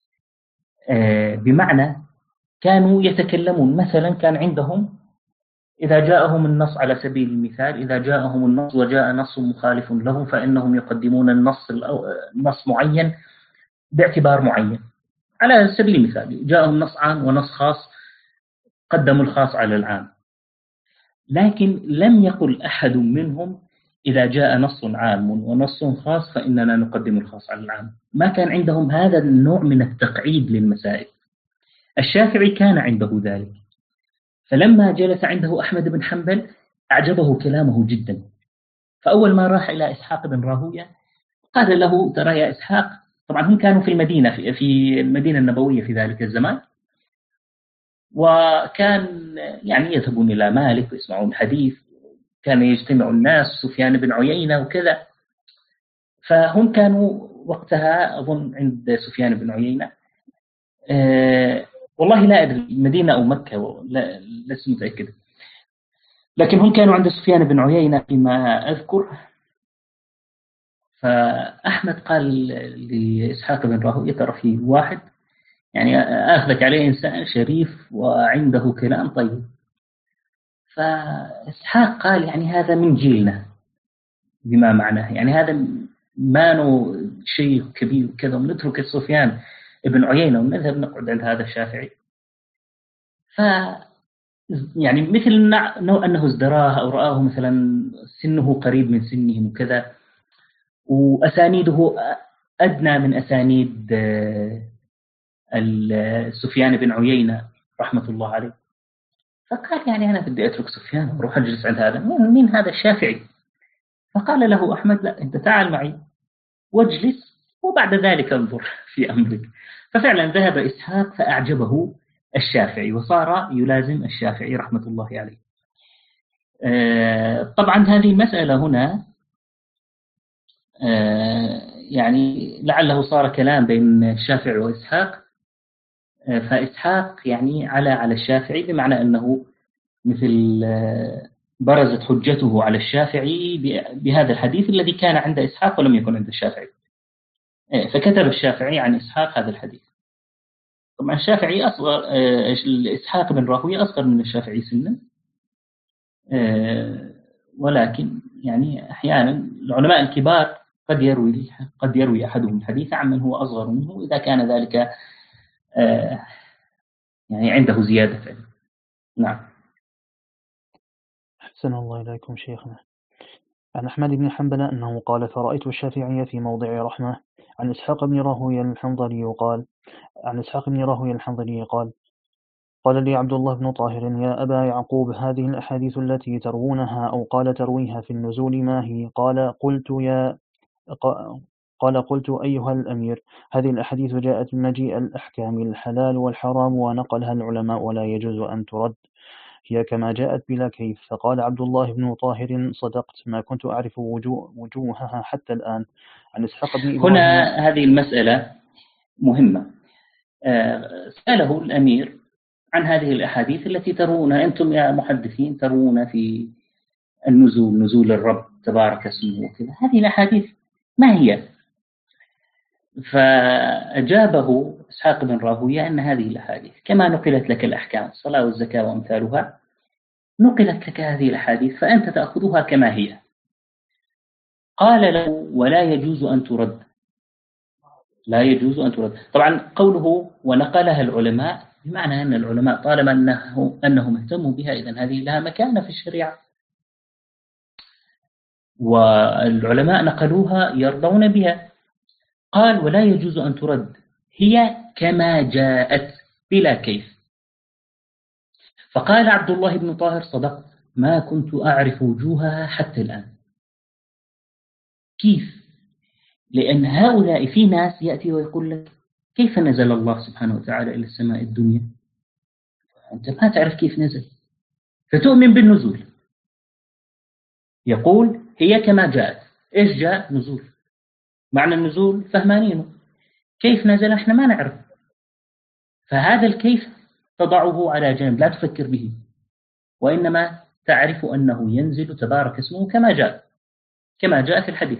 بمعنى كانوا يتكلمون مثلا، كان عندهم إذا جاءهم النص على سبيل المثال، إذا جاءهم النص وجاء نص مخالف له فإنهم يقدمون النص نص معين باعتبار معين. على سبيل المثال جاءهم نص عام ونص خاص، قدموا الخاص على العام. لكن لم يقل أحد منهم إذا جاء نص عام ونص خاص فإننا نقدم الخاص على العام. ما كان عندهم هذا النوع من التقعيد للمسائل. الشافعي كان عنده ذلك، فلما جلس عنده أحمد بن حنبل أعجبه كلامه جدا، فأول ما راح إلى إسحاق بن راهوية قال له: ترى يا إسحاق، طبعا هم كانوا في المدينة في المدينة النبوية في ذلك الزمان، وكان يعني يذهبون إلى مالك ويسمعون الحديث، كان يجتمع الناس، سفيان بن عيينة وكذا، فهم كانوا وقتها أظن عند سفيان بن عيينة، أه والله لا أدري مدينة أو مكة، لا لست متأكد، لكن هم كانوا عند سفيان بن عيينة فيما أذكر. فأحمد قال لإسحاق بن راهوية: ترى في واحد يعني أخذك عليه إنسان شريف وعنده كلام طيب. فإسحاق قال: يعني هذا من جيلنا، بما معناه يعني هذا ما نو شيء كبير كذا، ونترك سفيان ابن عيينة ونذهب نقعد عند هذا الشافعي. ف يعني مثل نوع أنه ازدراه أو رآه مثلا سنه قريب من سنهم وكذا، وأسانيده أدنى من أسانيد سفيان بن عيينة رحمة الله عليه. فقال: يعني أنا بدي أترك سفيان وأروح أجلس عند هذا، مين هذا الشافعي؟ فقال له أحمد: لا، أنت تعال معي واجلس وبعد ذلك انظر في أمرك. ففعلا ذهب إسحاق فأعجبه الشافعي وصار يلازم الشافعي رحمة الله عليه. طبعا هذه المسألة هنا يعني لعله صار كلام بين الشافعي وإسحاق، فإسحاق يعني على على الشافعي، بمعنى أنه مثل برزت حجته على الشافعي بهذا الحديث الذي كان عند إسحاق ولم يكن عند الشافعي، فكتب الشافعي عن إسحاق هذا الحديث. طبعا الشافعي أصغر، إسحاق بن راهويه أصغر من الشافعي سنا، ولكن يعني أحيانا العلماء الكبار قد يروي قد يروي أحدهم الحديث عمن هو أصغر منه إذا كان ذلك يعني عنده زيادة. نعم. أحسن الله إليكم شيخنا. عن أحمد بن حنبل أنه قال: فرأيت الشافعي في موضع رحمة. عن إسحاق بن راهويه الحنظلي قال: عن إسحاق بن راهويه الحنظلي قال: قال لي عبد الله بن طاهر: يا أبا يعقوب، هذه الأحاديث التي تروونها أو قال ترويها في النزول ما هي؟ قال: قلت يا قال قلت أيها الأمير، هذه الأحاديث جاءت بمجيء الأحكام الحلال والحرام ونقلها العلماء ولا يجوز أن ترد، هي كما جاءت بلا كيف. فقال عبد الله بن طاهر: صدقت، ما كنت أعرف وجوه وجوهها حتى الآن. عن إسحاق بن إبراهيم. هنا هذه المسألة مهمة. سأله الأمير عن هذه الأحاديث التي ترونها أنتم يا محدثين ترون في النزول، نزول الرب تبارك اسمه وكذا، هذه الأحاديث ما هي؟ فأجابه إسحاق بن راهويه أن هذه الأحاديث كما نقلت لك الأحكام الصلاة والزكاة وأمثالها، نقلت لك هذه الأحاديث فأنت تأخذها كما هي. قال له: ولا يجوز أن ترد. لا يجوز أن ترد. طبعا قوله ونقلها العلماء بمعنى أن العلماء طالما أنه أنهم اهتموا بها إذن هذه لها مكانة في الشريعة، والعلماء نقلوها يرضون بها. قال: ولا يجوز أن ترد، هي كما جاءت بلا كيف. فقال عبد الله بن طاهر: صدقت، ما كنت أعرف وجوهها حتى الآن. كيف؟ لأن هؤلاء في ناس يأتي ويقول لك: كيف نزل الله سبحانه وتعالى إلى السماء الدنيا؟ أنت ما تعرف كيف نزل، فتؤمن بالنزول. يقول: هي كما جاءت. إيش جاء؟ نزول. معنى النزول فهمانينه، كيف نزل احنا ما نعرف. فهذا الكيف تضعه على جنب، لا تفكر به، وإنما تعرف أنه ينزل تبارك اسمه كما جاء، كما جاء في الحديث.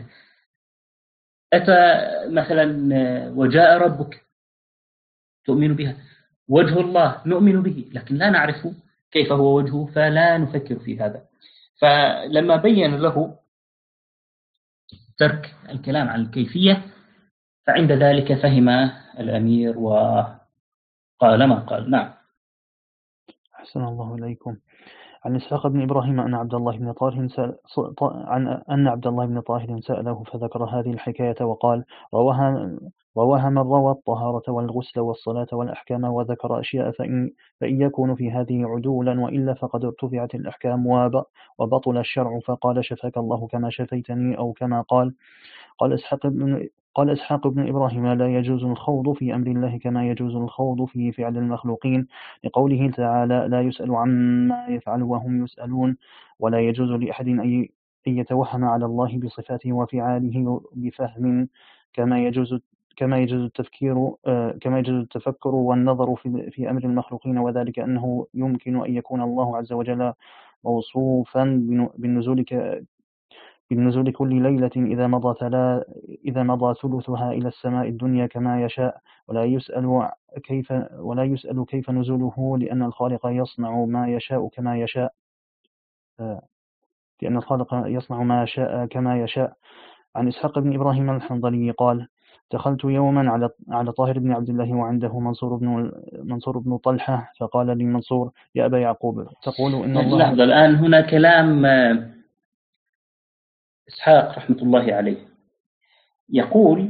أتى مثلا وجاء ربك، تؤمن بها. وجه الله نؤمن به، لكن لا نعرف كيف هو وجهه، فلا نفكر في هذا. فلما بين له ترك الكلام عن الكيفية، فعند ذلك فهم الأمير وقال ما قال. نعم. أحسن الله إليكم. عن إسحاق بن إبراهيم أن عبد الله بن طاهر سأل عن أن عبد الله بن طاهر سأله فذكر هذه الحكاية وقال: رواها رواها من روى الطهارة والغسل والصلاة والأحكام، وذكر أشياء، فإن, فإن يكون في هذه عدولا، وإلا فقد ارتفعت الأحكام وبطل الشرع. فقال: شفاك الله كما شفيتني، أو كما قال. قال إسحاق بن قال إسحاق بن إبراهيم: لا يجوز الخوض في أمر الله كما يجوز الخوض في فعل المخلوقين، لقوله تعالى: لا يسأل عما يفعل وهم يسألون. ولا يجوز لأحد أن يتوهم على الله بصفاته وفعاله بفهم، كما يجوز كما يجوز التفكير كما يجوز التفكر والنظر في في أمر المخلوقين، وذلك أنه يمكن أن يكون الله عز وجل موصوفا بالنزول بالنزول كل ليلة إذا مضى ثلا إذا مضى ثلثها إلى السماء الدنيا كما يشاء، ولا يسأل كيف ولا يسأل كيف نزوله، لأن الخالق يصنع ما يشاء كما يشاء لأن الخالق يصنع ما شاء كما يشاء. عن إسحاق بن إبراهيم الحنظلي قال: دخلت يوما على على طاهر بن عبد الله وعنده منصور بن منصور بن طلحة، فقال لي منصور: يا أبا يعقوب، تقول إن الله. لحظة، الآن هنا كلام إسحاق رحمة الله عليه، يقول: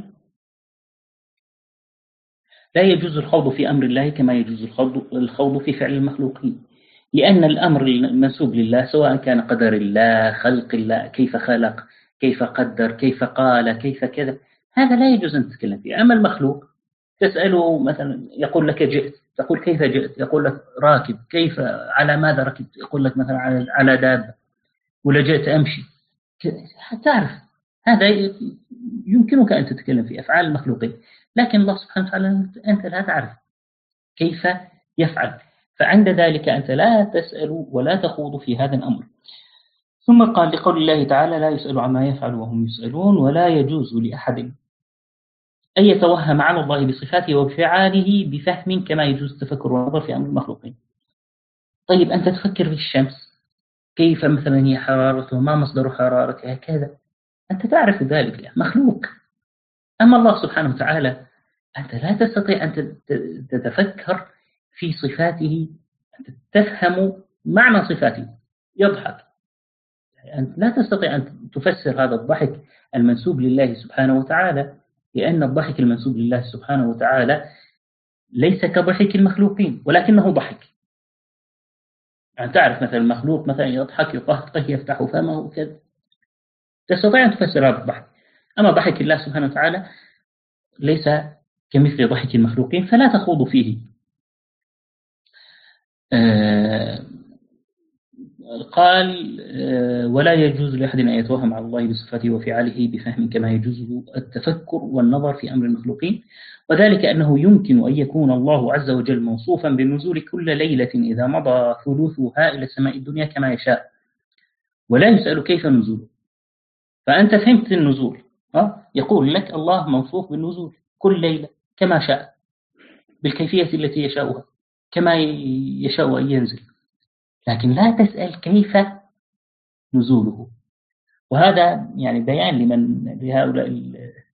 لا يجوز الخوض في أمر الله كما يجوز الخوض الخوض في فعل المخلوقين، لأن الأمر المنسوب لله سواء كان قدر الله، خلق الله، كيف خلق، كيف قدر، كيف قال، كيف كذا، هذا لا يجوز أن تتكلم فيه. أما المخلوق تسأله مثلا، يقول لك جئت، تقول كيف جئت، يقول لك راكب، كيف، على ماذا ركبت، يقول لك مثلا على دابة، ولا جئت أمشي، تعرف هذا يمكنك أن تتكلم في أفعال المخلوقين، لكن الله سبحانه وتعالى أنت لا تعرف كيف يفعل، فعند ذلك أنت لا تسأل ولا تخوض في هذا الأمر. ثم قال لقول الله تعالى لا يسأل عما يفعل وهم يسألون ولا يجوز لأحد أن يتوهم على الله بصفاته وبفعاله بفهم كما يجوز التفكر والنظر في أمر المخلوقين. طيب أنت تفكر في الشمس كيف مثلا هي حرارتها، ما مصدر حرارتها كذا، أنت تعرف ذلك، مخلوق. أما الله سبحانه وتعالى أنت لا تستطيع أن تتفكر في صفاته، أن تفهم معنى صفاته. يضحك، أنت لا تستطيع أن تفسر هذا الضحك المنسوب لله سبحانه وتعالى، لأن الضحك المنسوب لله سبحانه وتعالى ليس كضحك المخلوقين ولكنه ضحك. يعني تعرف مثلا المخلوق مثلا يضحك يقهقه يفتح فمه وكذا، تستطيع أن تفسر هذا الضحك. أما ضحك الله سبحانه وتعالى ليس كمثل ضحك المخلوقين، فلا تخوض فيه. آه قال آه ولا يجوز لأحد أن يتوهم على الله بصفاته وفعاله بفهم كما يجوز التفكر والنظر في أمر المخلوقين، وذلك أنه يمكن أن يكون الله عز وجل موصوفا بالنزول كل ليلة إذا مضى ثلثها إلى السماء الدنيا كما يشاء، ولا يسأل كيف نزوله. فأنت فهمت النزول، أه؟ يقول لك الله موصوف بالنزول كل ليلة كما شاء، بالكيفية التي يشاؤها، كما يشاء أن ينزل، لكن لا تسأل كيف نزوله. وهذا يعني بيان لمن لهؤلاء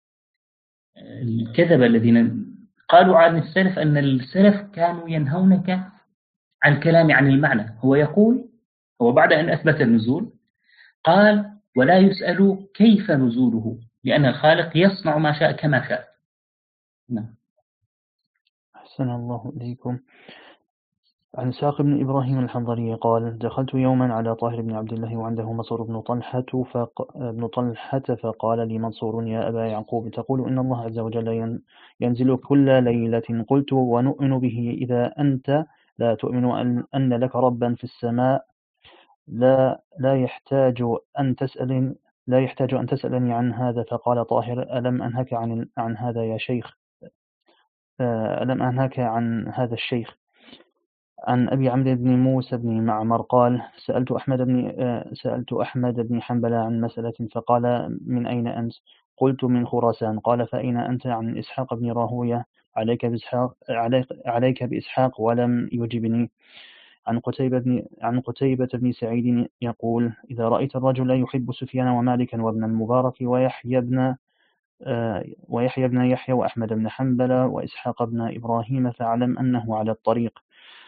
الكذبة الذين قالوا عن السلف أن السلف كانوا ينهونك عن الكلام عن المعنى. هو يقول، هو بعد أن أثبت النزول قال ولا يسأل كيف نزوله، لأن الخالق يصنع ما شاء كما شاء. نعم. أحسن الله إليكم. عن ساق بن إبراهيم الحنظلي قال دخلت يوما على طاهر بن عبد الله وعنده منصور بن طلحة فق... بن طلحة فقال لي منصور يا أبا يعقوب تقول إن الله عز وجل ينزل كل ليلة، قلت ونؤمن به إذا أنت لا تؤمن أن, أن لك ربا في السماء لا لا يحتاج أن تسأل لا يحتاج أن تسألني عن هذا. فقال طاهر ألم أنهك عن عن هذا يا شيخ ألم أنهك عن هذا الشيخ. عن أبي عمرو بن موسى بن معمر قال سألت أحمد بن سألت أحمد بن حنبل عن مسألة فقال من أين أنت؟ قلت من خراسان. قال فأين أنت؟ عن إسحاق بن راهوية عليك بإسحاق عليك, عليك بإسحاق ولم يجبني. عن قتيبة بن عن قتيبة بن سعيد يقول إذا رأيت الرجل يحب سفيان ومالكا وابن المبارك ويحيى بن ويحيى بن يحيى وأحمد بن حنبل وإسحاق بن إبراهيم فاعلم أنه على الطريق.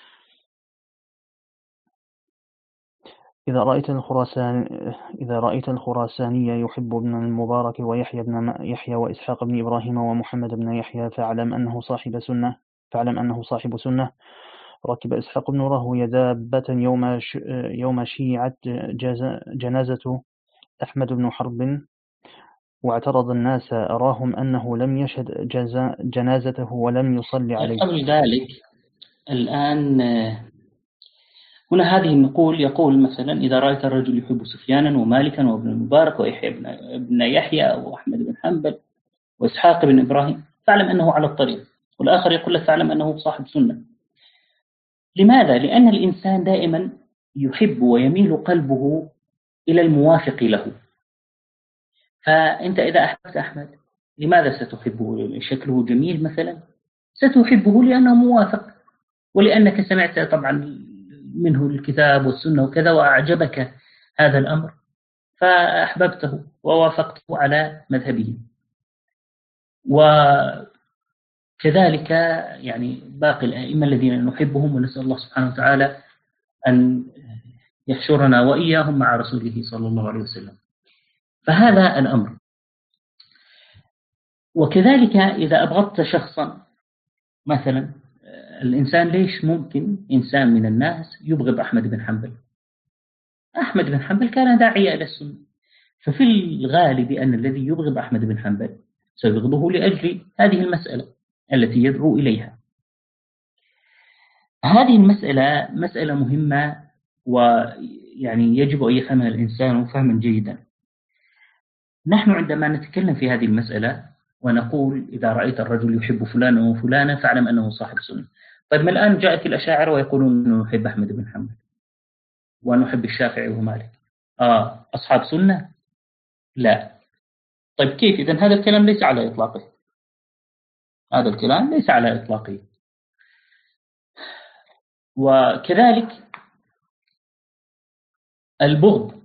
إذا رأيت الخراسان إذا رأيت الخراساني يحب ابن المبارك ويحيى بن يحيى وإسحاق بن إبراهيم ومحمد بن يحيى فاعلم أنه صاحب سنة فاعلم أنه صاحب سنة. ركب إسحاق بن راهوية دابة يوم ش... يوم شيعت جز... جنازة أحمد بن حرب واعترض الناس أراهم أنه لم يشهد جز... جنازته ولم يصلي عليه. قبل ذلك الآن هنا هذه النقول يقول مثلا إذا رأيت الرجل يحب سفيانا ومالكا وابن المبارك ويحيى بن يحيى وأحمد بن حنبل وإسحاق بن إبراهيم فاعلم أنه على الطريق، والآخر يقول لك فاعلم أنه صاحب سنة. لماذا؟ لأن الإنسان دائما يحب ويميل قلبه إلى الموافق له. فأنت إذا أحببت أحمد لماذا ستحبه؟ شكله جميل مثلا، ستحبه لأنه موافق، ولأنك سمعت طبعا منه الكتاب والسنة وكذا وأعجبك هذا الأمر فأحببته ووافقته على مذهبه. وكذلك يعني باقي الأئمة الذين نحبهم ونسأل الله سبحانه وتعالى أن يحشرنا وإياهم مع رسوله صلى الله عليه وسلم. فهذا الأمر. وكذلك إذا أبغضت شخصا مثلا، الإنسان ليش ممكن إنسان من الناس يبغض أحمد بن حنبل؟ أحمد بن حنبل كان داعية إلى السنة، ففي الغالب أن الذي يبغض أحمد بن حنبل سيبغضه لأجل هذه المسألة التي يدعو إليها. هذه المسألة مسألة مهمة، ويعني يجب أن يفهمها الإنسان فهما جيدا. نحن عندما نتكلم في هذه المسألة ونقول إذا رأيت الرجل يحب فلانا وفلانا فاعلم أنه صاحب سنة. طيب ما الآن جاءت الأشاعرة ويقولون أنه نحب أحمد بن حنبل ونحب الشافعي ومالك. آه أصحاب سنة؟ لا. طيب كيف إذن؟ هذا الكلام ليس على إطلاقه، هذا الكلام ليس على إطلاقه. وكذلك البغض،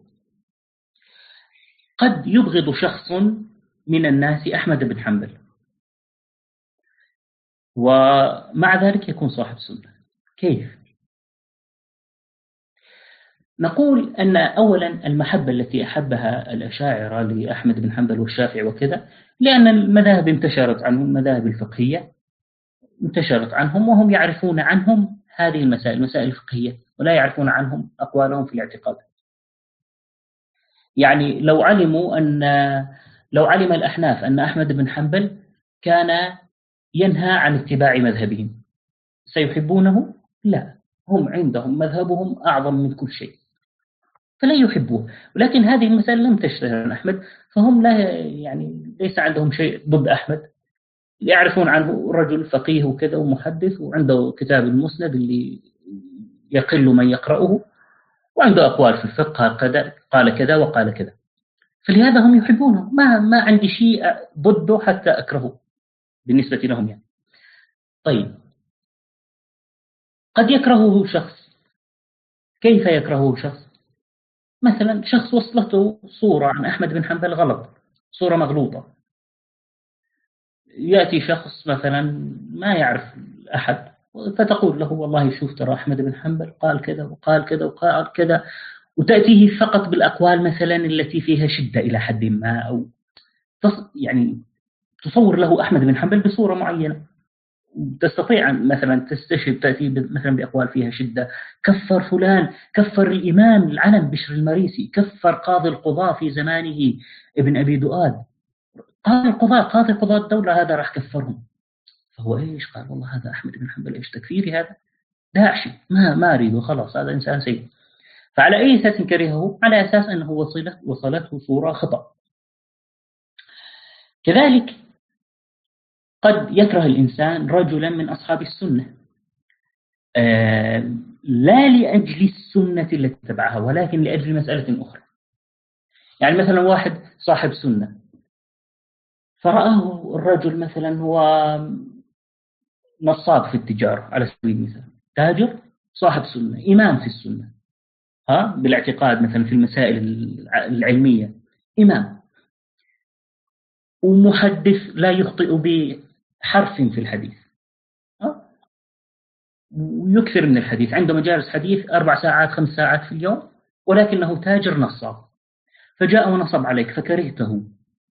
قد يبغض شخص من الناس أحمد بن حنبل ومع ذلك يكون صاحب سنة. كيف؟ نقول أن أولا المحبة التي أحبها الأشاعرة لأحمد بن حنبل والشافعي وكذا لأن المذاهب انتشرت عنهم، المذاهب الفقهية انتشرت عنهم وهم يعرفون عنهم هذه المسائل، المسائل الفقهية، ولا يعرفون عنهم أقوالهم في الاعتقاد. يعني لو علموا أن لو علم الأحناف أن أحمد بن حنبل كان ينهى عن اتباع مذهبهم سيحبونه؟ لا، هم عندهم مذهبهم أعظم من كل شيء فلا يحبوه. ولكن هذه المسألة لم تشتهر عن أحمد، فهم لا يعني ليس عندهم شيء ضد أحمد، يعرفون عنه رجل فقيه وكذا ومحدث وعنده كتاب المسند اللي يقل من يقرأه وعنده أقوال في الفقه قال كذا وقال كذا، فلهذا هم يحبونه. ما ما عندي شيء ضده حتى أكرهه بالنسبة لهم يعني. طيب قد يكرهه شخص. كيف يكرهه شخص؟ مثلا شخص وصلته صورة عن أحمد بن حنبل غلط، صورة مغلوطة، يأتي شخص مثلا ما يعرف أحد فتقول له والله شوف ترى أحمد بن حنبل قال كذا وقال كذا وقال كذا، وتأتيه فقط بالأقوال مثلا التي فيها شدة إلى حد ما، أو يعني تصور له أحمد بن حنبل بصورة معينة، تستطيع مثلا تستشهد تأتي مثلا بأقوال فيها شدة، كفر فلان، كفر الإمام العلم بشر المريسي، كفر قاضي القضاة في زمانه ابن أبي دؤاد، قاضي القضاة قاضي قضاة الدولة هذا راح كفرهم. فهو إيش قال؟ والله هذا أحمد بن حنبل إيش تكفيري هذا؟ داعشي، ما ما أريده خلاص، هذا إنسان سيء. فعلى أي أساس كرهه؟ على أساس أنه وصلت وصلته صورة خطأ. كذلك قد يكره الإنسان رجلا من أصحاب السنة آه لا لأجل السنة التي تبعها ولكن لأجل مسألة أخرى. يعني مثلا واحد صاحب سنة فرآه الرجل مثلا هو نصاب في التجارة على سبيل المثال، تاجر صاحب سنة، إمام في السنة، ها بالاعتقاد مثلا في المسائل العلمية إمام، ومحدث لا يخطئ بحرف في الحديث، ها ويكثر من الحديث، عنده مجالس حديث أربع ساعات خمس ساعات في اليوم، ولكنه تاجر نصاب، فجاء ونصب عليك فكرهته.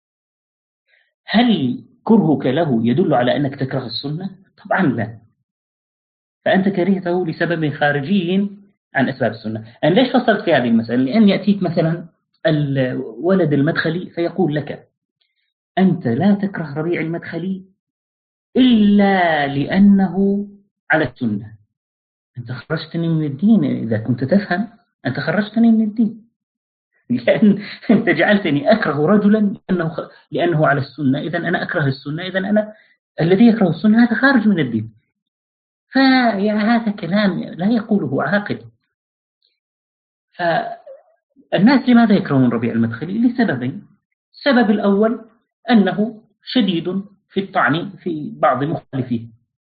هل كرهك له يدل على أنك تكره السنة؟ طبعا لا، فأنت كرهته لسبب خارجي عن أسباب السنة. أنا ليش فصلت في هذه المسألة؟ لأن يأتيك مثلا الولد المدخلي فيقول لك أنت لا تكره ربيع المدخلي إلا لأنه على السنة. أنت خرجتني من الدين، إذا كنت تفهم أنت خرجتني من الدين، لأن أنت جعلتني أكره رجلا لأنه, لأنه على السنة، إذا أنا أكره السنة، إذا أنا الذي يكره السنة هذا خارج من الدين. فهذا كلام لا يقوله عاقل. فالناس لماذا يكرهون ربيع المدخلي؟ لسببين. السبب الأول أنه شديد في الطعن في بعض مخالفيه،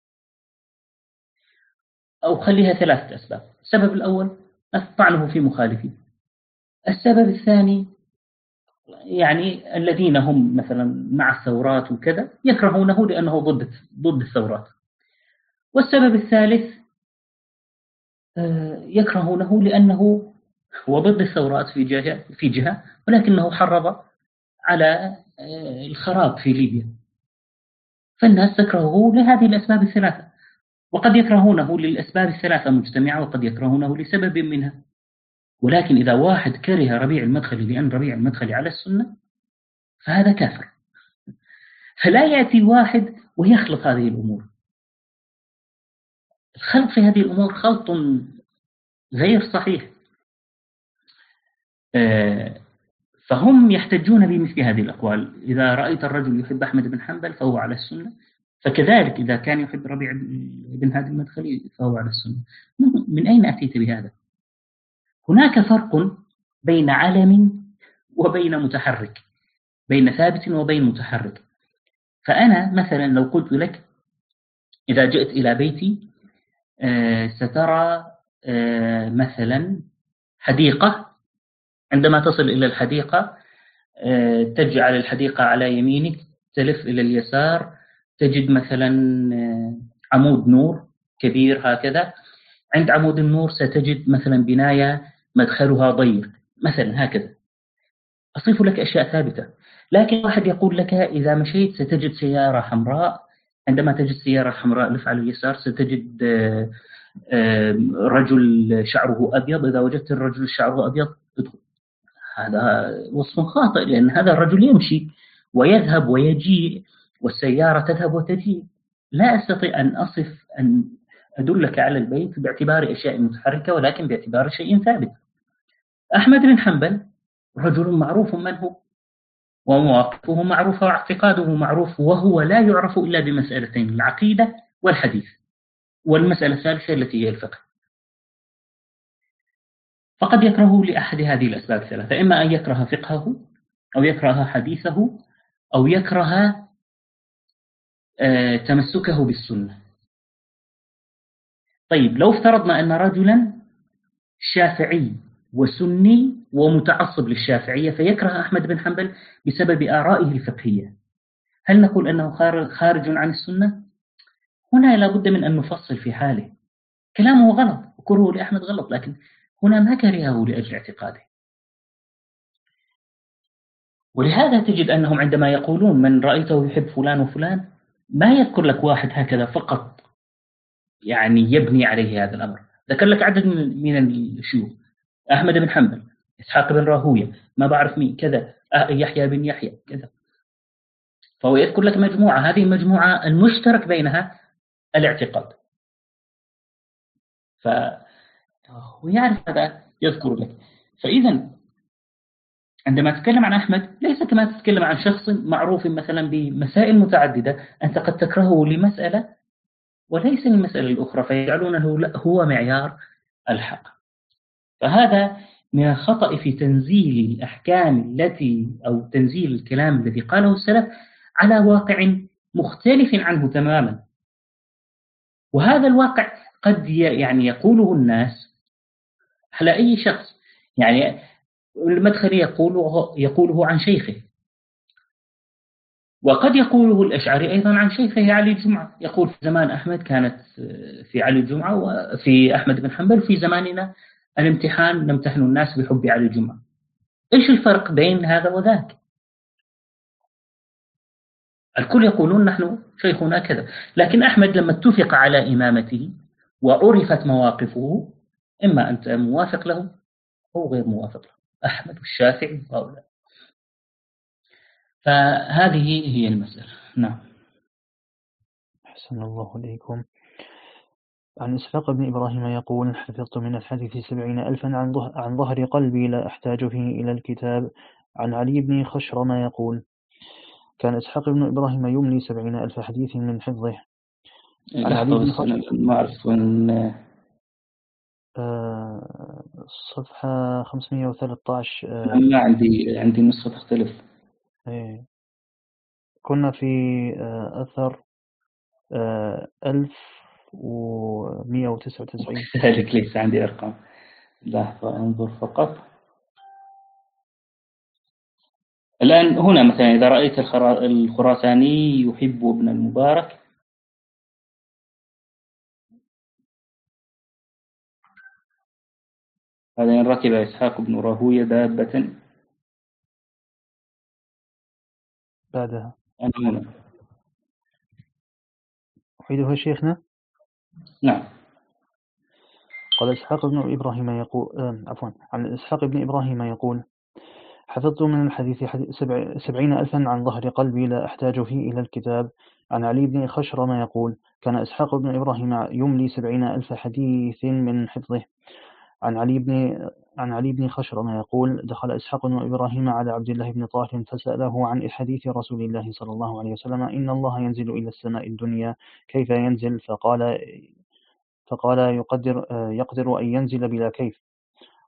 أو خليها ثلاثة أسباب. السبب الأول طعنه في مخالفيه. السبب الثاني يعني الذين هم مثلا مع الثورات وكذا يكرهونه لأنه ضد ضد الثورات. والسبب الثالث يكرهونه لأنه هو ضد الثورات في جهة في جهة ولكنه حرض على الخراب في ليبيا، فالناس تكرهه لهذه الأسباب الثلاثة. وقد يكرهونه للأسباب الثلاثة مجتمعة وقد يكرهونه لسبب منها. ولكن إذا واحد كره ربيع المدخلي لأن ربيع المدخلي على السنة فهذا كافر. فلا يأتي واحد ويخلط هذه الأمور. الخلط في هذه الأمور خلط غير صحيح. فهم يحتجون بمثل هذه الأقوال. إذا رأيت الرجل يحب أحمد بن حنبل فهو على السنة، فكذلك إذا كان يحب ربيع بن هادي المدخلي فهو على السنة. من أين أتيت بهذا؟ هناك فرق بين علم وبين متحرك، بين ثابت وبين متحرك. فأنا مثلا لو قلت لك إذا جئت إلى بيتي سترى مثلا حديقة، عندما تصل إلى الحديقة تجعل الحديقة على يمينك، تلف إلى اليسار تجد مثلا عمود نور كبير هكذا، عند عمود النور ستجد مثلا بناية مدخلها ضيق مثلا هكذا. أصف لك أشياء ثابتة. لكن واحد يقول لك إذا مشيت ستجد سيارة حمراء، عندما تجد سيارة حمراء لف على اليسار ستجد رجل شعره أبيض، إذا وجدت الرجل شعره أبيض ادخل. هذا وصف خاطئ، لأن هذا الرجل يمشي ويذهب ويجيء والسيارة تذهب وتجيء. لا أستطيع أن أصف أن أدلك على البيت باعتبار أشياء متحركة، ولكن باعتبار شيء ثابت. أحمد بن حنبل رجل معروف من هو، ومواقفه معروفة واعتقاده معروف، وهو لا يعرف إلا بمسألتين: العقيدة والحديث، والمسألة الثالثة التي هي الفقه. فقد يكره لأحد هذه الأسباب الثلاثة: إما أن يكره فقهه، أو يكره حديثه، أو يكره تمسكه بالسنة. طيب لو افترضنا أن رجلا شافعي وسني ومتعصب للشافعية فيكره أحمد بن حنبل بسبب آرائه الفقهية، هل نقول أنه خارج عن السنة؟ هنا لابد من أن نفصل في حاله. كلامه غلط وكرهه لأحمد غلط، لكن هنا ما كرهه لأجل اعتقاده. ولهذا تجد أنهم عندما يقولون من رأيته يحب فلان وفلان ما يذكر لك واحد هكذا فقط يعني يبني عليه هذا الأمر، ذكر لك عدد من الشيوخ: أحمد بن حنبل، إسحاق بن راهوية، ما بعرف مين كذا، يحيى بن يحيى كذا. فهو يذكر لك مجموعة، هذه المجموعة المشترك بينها الاعتقاد، فهو يعرف هذا يذكر لك. فإذا عندما تتكلم عن أحمد ليس كما تتكلم عن شخص معروف مثلا بمسائل متعددة، أنت قد تكرهه لمسألة وليس للمسألة الأخرى، فيجعلونه هو معيار الحق. فهذا من الخطأ في تنزيل الأحكام التي أو تنزيل الكلام الذي قاله السلف على واقع مختلف عنه تماما. وهذا الواقع قد يعني يقوله الناس على أي شخص، يعني المدخلي يقوله, يقوله عن شيخه، وقد يقوله الأشعري أيضا عن شيخه علي الجمعة، يقول في زمان أحمد كانت في علي الجمعة وفي أحمد بن حنبل، في زماننا الامتحان نمتحن الناس بحب علي الجمعة. إيش الفرق بين هذا وذاك؟ الكل يقولون نحن شيخنا كذا، لكن أحمد لما اتفق على إمامته وعرفت مواقفه إما أنت موافق له أو غير موافق له، أحمد والشافعي وأولاد. فهذه هي المسألة. نعم. أحسن الله إليكم. عن إسحاق بن إبراهيم يقول: حفظت من الحديث سبعين ألفا عن ظهر قلبي لا أحتاج فيه إلى الكتاب. عن علي بن خشرم يقول: كان إسحاق بن إبراهيم يملي سبعين ألف حديث من حفظه. عن علي بن خشرم ما أعرف من صفحة خمسمائة وثلاثة عشر. ما عندي عندي نسخة تختلف. إيه. كنا في أثر ألف ومئة وتسعة وتسعين. ذلك ليس عندي أرقام. لحظة أنظر فقط. الآن هنا مثلا إذا رأيت الخراساني يحب ابن المبارك، هذا إن ركب إسحاق بن راهوية دابة بعدها. أنا هنا أعيدها شيخنا. نعم. قال إسحاق بن إبراهيم يقول آه عفوا عن إسحاق بن إبراهيم يقول: حفظت من الحديث سبع سبعين ألفا عن ظهر قلبي لا أحتاج فيه إلى الكتاب. عن علي بن خشرم يقول: كان إسحاق بن إبراهيم يملي سبعين ألف حديث من حفظه. عن علي بن عن علي بن خشرم يقول: دخل إسحاق بن إبراهيم على عبد الله بن طاهر فسأله عن حديث رسول الله صلى الله عليه وسلم: إن الله ينزل إلى السماء الدنيا، كيف ينزل؟ فقال فقال يقدر يقدر أن ينزل بلا كيف.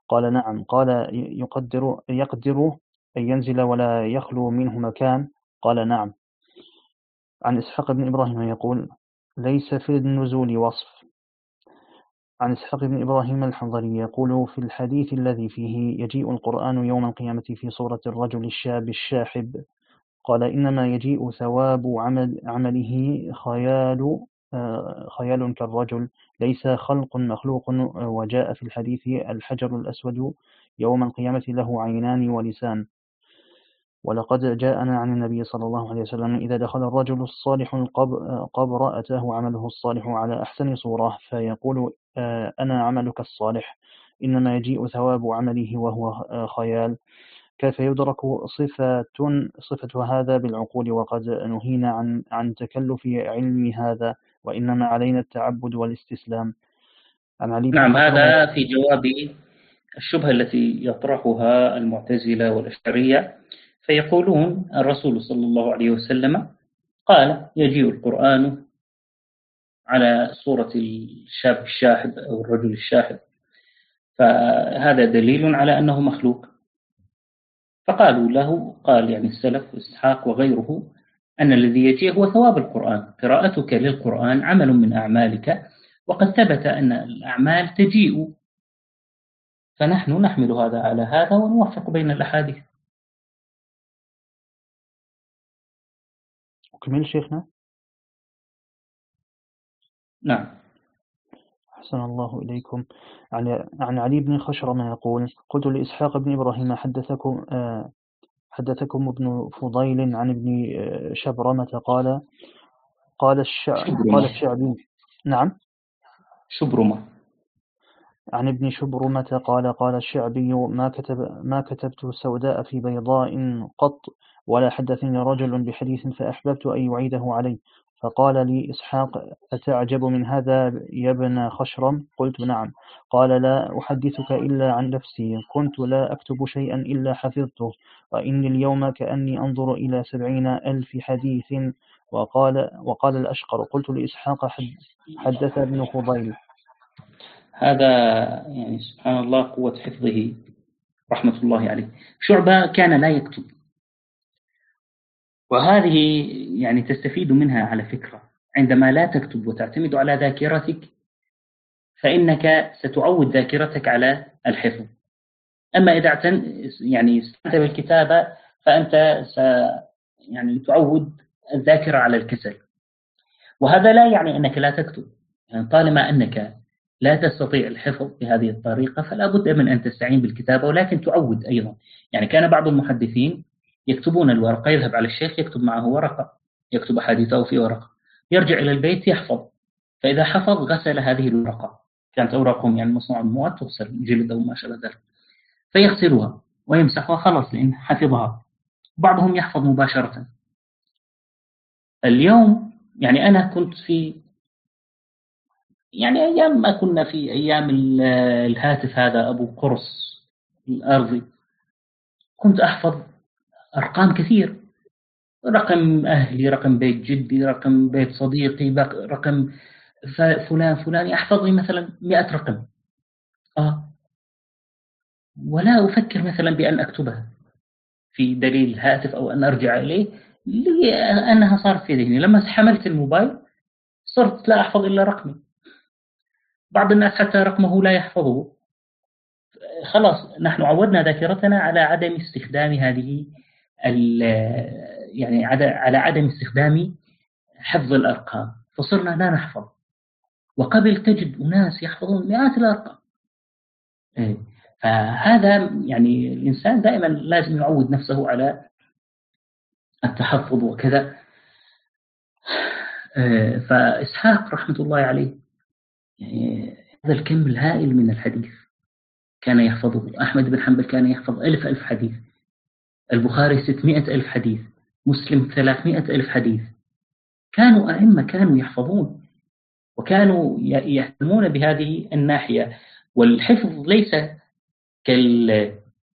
قال نعم. قال يقدر, يقدر أن ينزل ولا يخلو منه مكان؟ قال نعم. عن إسحاق بن إبراهيم يقول ليس في النزول وصف. عن إسحاق بن إبراهيم الحنظلي يقول في الحديث الذي فيه يجيء القرآن يوم القيامة في صورة الرجل الشاب الشاحب، قال إنما يجيء ثواب عمل عمله خيال خيال كالرجل، ليس خلق مخلوق. وجاء في الحديث الحجر الأسود يوم القيامة له عينان ولسان. ولقد جاءنا عن النبي صلى الله عليه وسلم إذا دخل الرجل الصالح القبر أتاه عمله الصالح على أحسن صورة فيقول أنا عملك الصالح، إنما يجيء ثواب عمله وهو خيال. كيف يدرك صفة صفة هذا بالعقول وقد نهينا عن عن تكلف علم هذا، وإنما علينا التعبد والاستسلام. عن علي نعم، هذا في جواب الشبهة التي يطرحها المعتزلة والأشعرية، فيقولون الرسول صلى الله عليه وسلم قال يجيء القرآن على صورة الشاب الشاحب أو الرجل الشاحب، فهذا دليل على أنه مخلوق. فقالوا له، قال يعني السلف إسحاق وغيره، أن الذي يجيء هو ثواب القرآن، قراءتك للقرآن عمل من أعمالك، وقد ثبت أن الأعمال تجيء، فنحن نحمل هذا على هذا ونوفق بين الأحاديث. أكمل شيخنا. نعم. أحسن الله إليكم. عن عن علي بن خشرم يقول قلت لإسحاق بن إبراهيم حدثكم آه حدثكم ابن فضيل عن ابن شبرمة قال قال الشعبي قال الشعبي نعم شبرمة عن ابن شبرمة قال قال الشعبي ما كتب ما كتبت سوداء في بيضاء قط، ولا حدثني رجل بحديث فأحببت أن يعيده علي. فقال لي إسحاق أتعجب من هذا يا ابن خشرم؟ قلت نعم. قال لا أحدثك إلا عن نفسي، كنت لا أكتب شيئا إلا حفظته، وإني اليوم كأني أنظر إلى سبعين ألف حديث. وقال وقال الأشقر قلت لإسحاق حدث ابن فضيل. هذا يعني سبحان الله قوة حفظه رحمة الله عليه. شعبة كان لا يكتب، وهذه يعني تستفيد منها على فكرة. عندما لا تكتب وتعتمد على ذاكرتك فإنك ستعود ذاكرتك على الحفظ. أما إذا اعتن يعني استمتع بالكتابة فأنت س يعني تعود الذاكرة على الكسل. وهذا لا يعني أنك لا تكتب، يعني طالما أنك لا تستطيع الحفظ بهذه الطريقة فلا بد من أن تستعين بالكتابة، ولكن تعود أيضا. يعني كان بعض المحدثين يكتبون الورقة، يذهب على الشيخ يكتب معه ورقة، يكتب حديثه في ورقة، يرجع إلى البيت يحفظ، فإذا حفظ غسل هذه الورقة، كانت أوراقهم يعني مصنوعة من مواد تغسل، جلد أو ما شابه ذلك، فيغسلها ويمسحها خلاص لأن حفظها. بعضهم يحفظ مباشرة. اليوم يعني أنا كنت في يعني أيام ما كنا في أيام الهاتف هذا أبو قرص الأرضي، كنت أحفظ أرقام كثير، رقم أهلي، رقم بيت جدي، رقم بيت صديقي، رقم فلان فلان، أحفظ لي مثلا مئة رقم آه ولا أفكر مثلا بأن أكتبها في دليل الهاتف أو أن أرجع إليه، لأنها صارت في ذهني. لما حملت الموبايل صرت لا أحفظ إلا رقمي. بعض الناس حتى رقمه لا يحفظه. خلاص نحن عودنا ذاكرتنا على عدم استخدام هذه يعني على عدم استخدام حفظ الأرقام، فصرنا لا نحفظ. وقبل تجد أناس يحفظون مئات الأرقام. فهذا يعني الإنسان دائما لازم يعود نفسه على التحفظ وكذا. فإسحاق رحمة الله عليه يعني هذا الكم الهائل من الحديث كان يحفظه. أحمد بن حنبل كان يحفظ ألف ألف حديث، البخاري ستمائة ألف حديث، مسلم ثلاثمائة ألف حديث. كانوا أئمة كانوا يحفظون وكانوا يهتمون بهذه الناحية. والحفظ ليس كال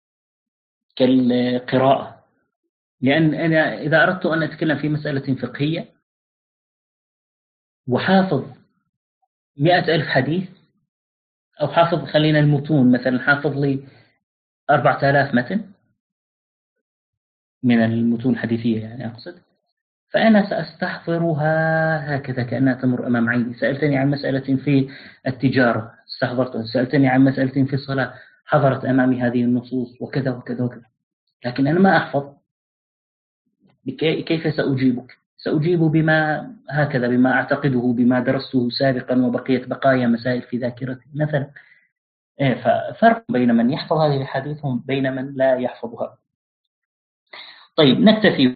كالقراءة، لأن أنا إذا أردت أن أتكلم في مسألة فقهية وحافظ مئة ألف حديث أو حافظ، خلينا المتون مثلا، حافظ لي أربعة آلاف متن من المتون الحديثية يعني أقصد، فأنا سأستحضرها هكذا كأنها تمر أمام عيني. سألتني عن مسألة في التجارة استحضرتها، سألتني عن مسألة في الصلاة حضرت أمامي هذه النصوص وكذا وكذا وكذا، لكن أنا ما أحفظ. كيف سأجيبك؟ سأجيب بما هكذا، بما أعتقده، بما درسته سابقا وبقيت بقايا مسائل في ذاكرتي مثلا. ففرق بين من يحفظ هذه الحديث وبين من لا يحفظها. طيب نكتفي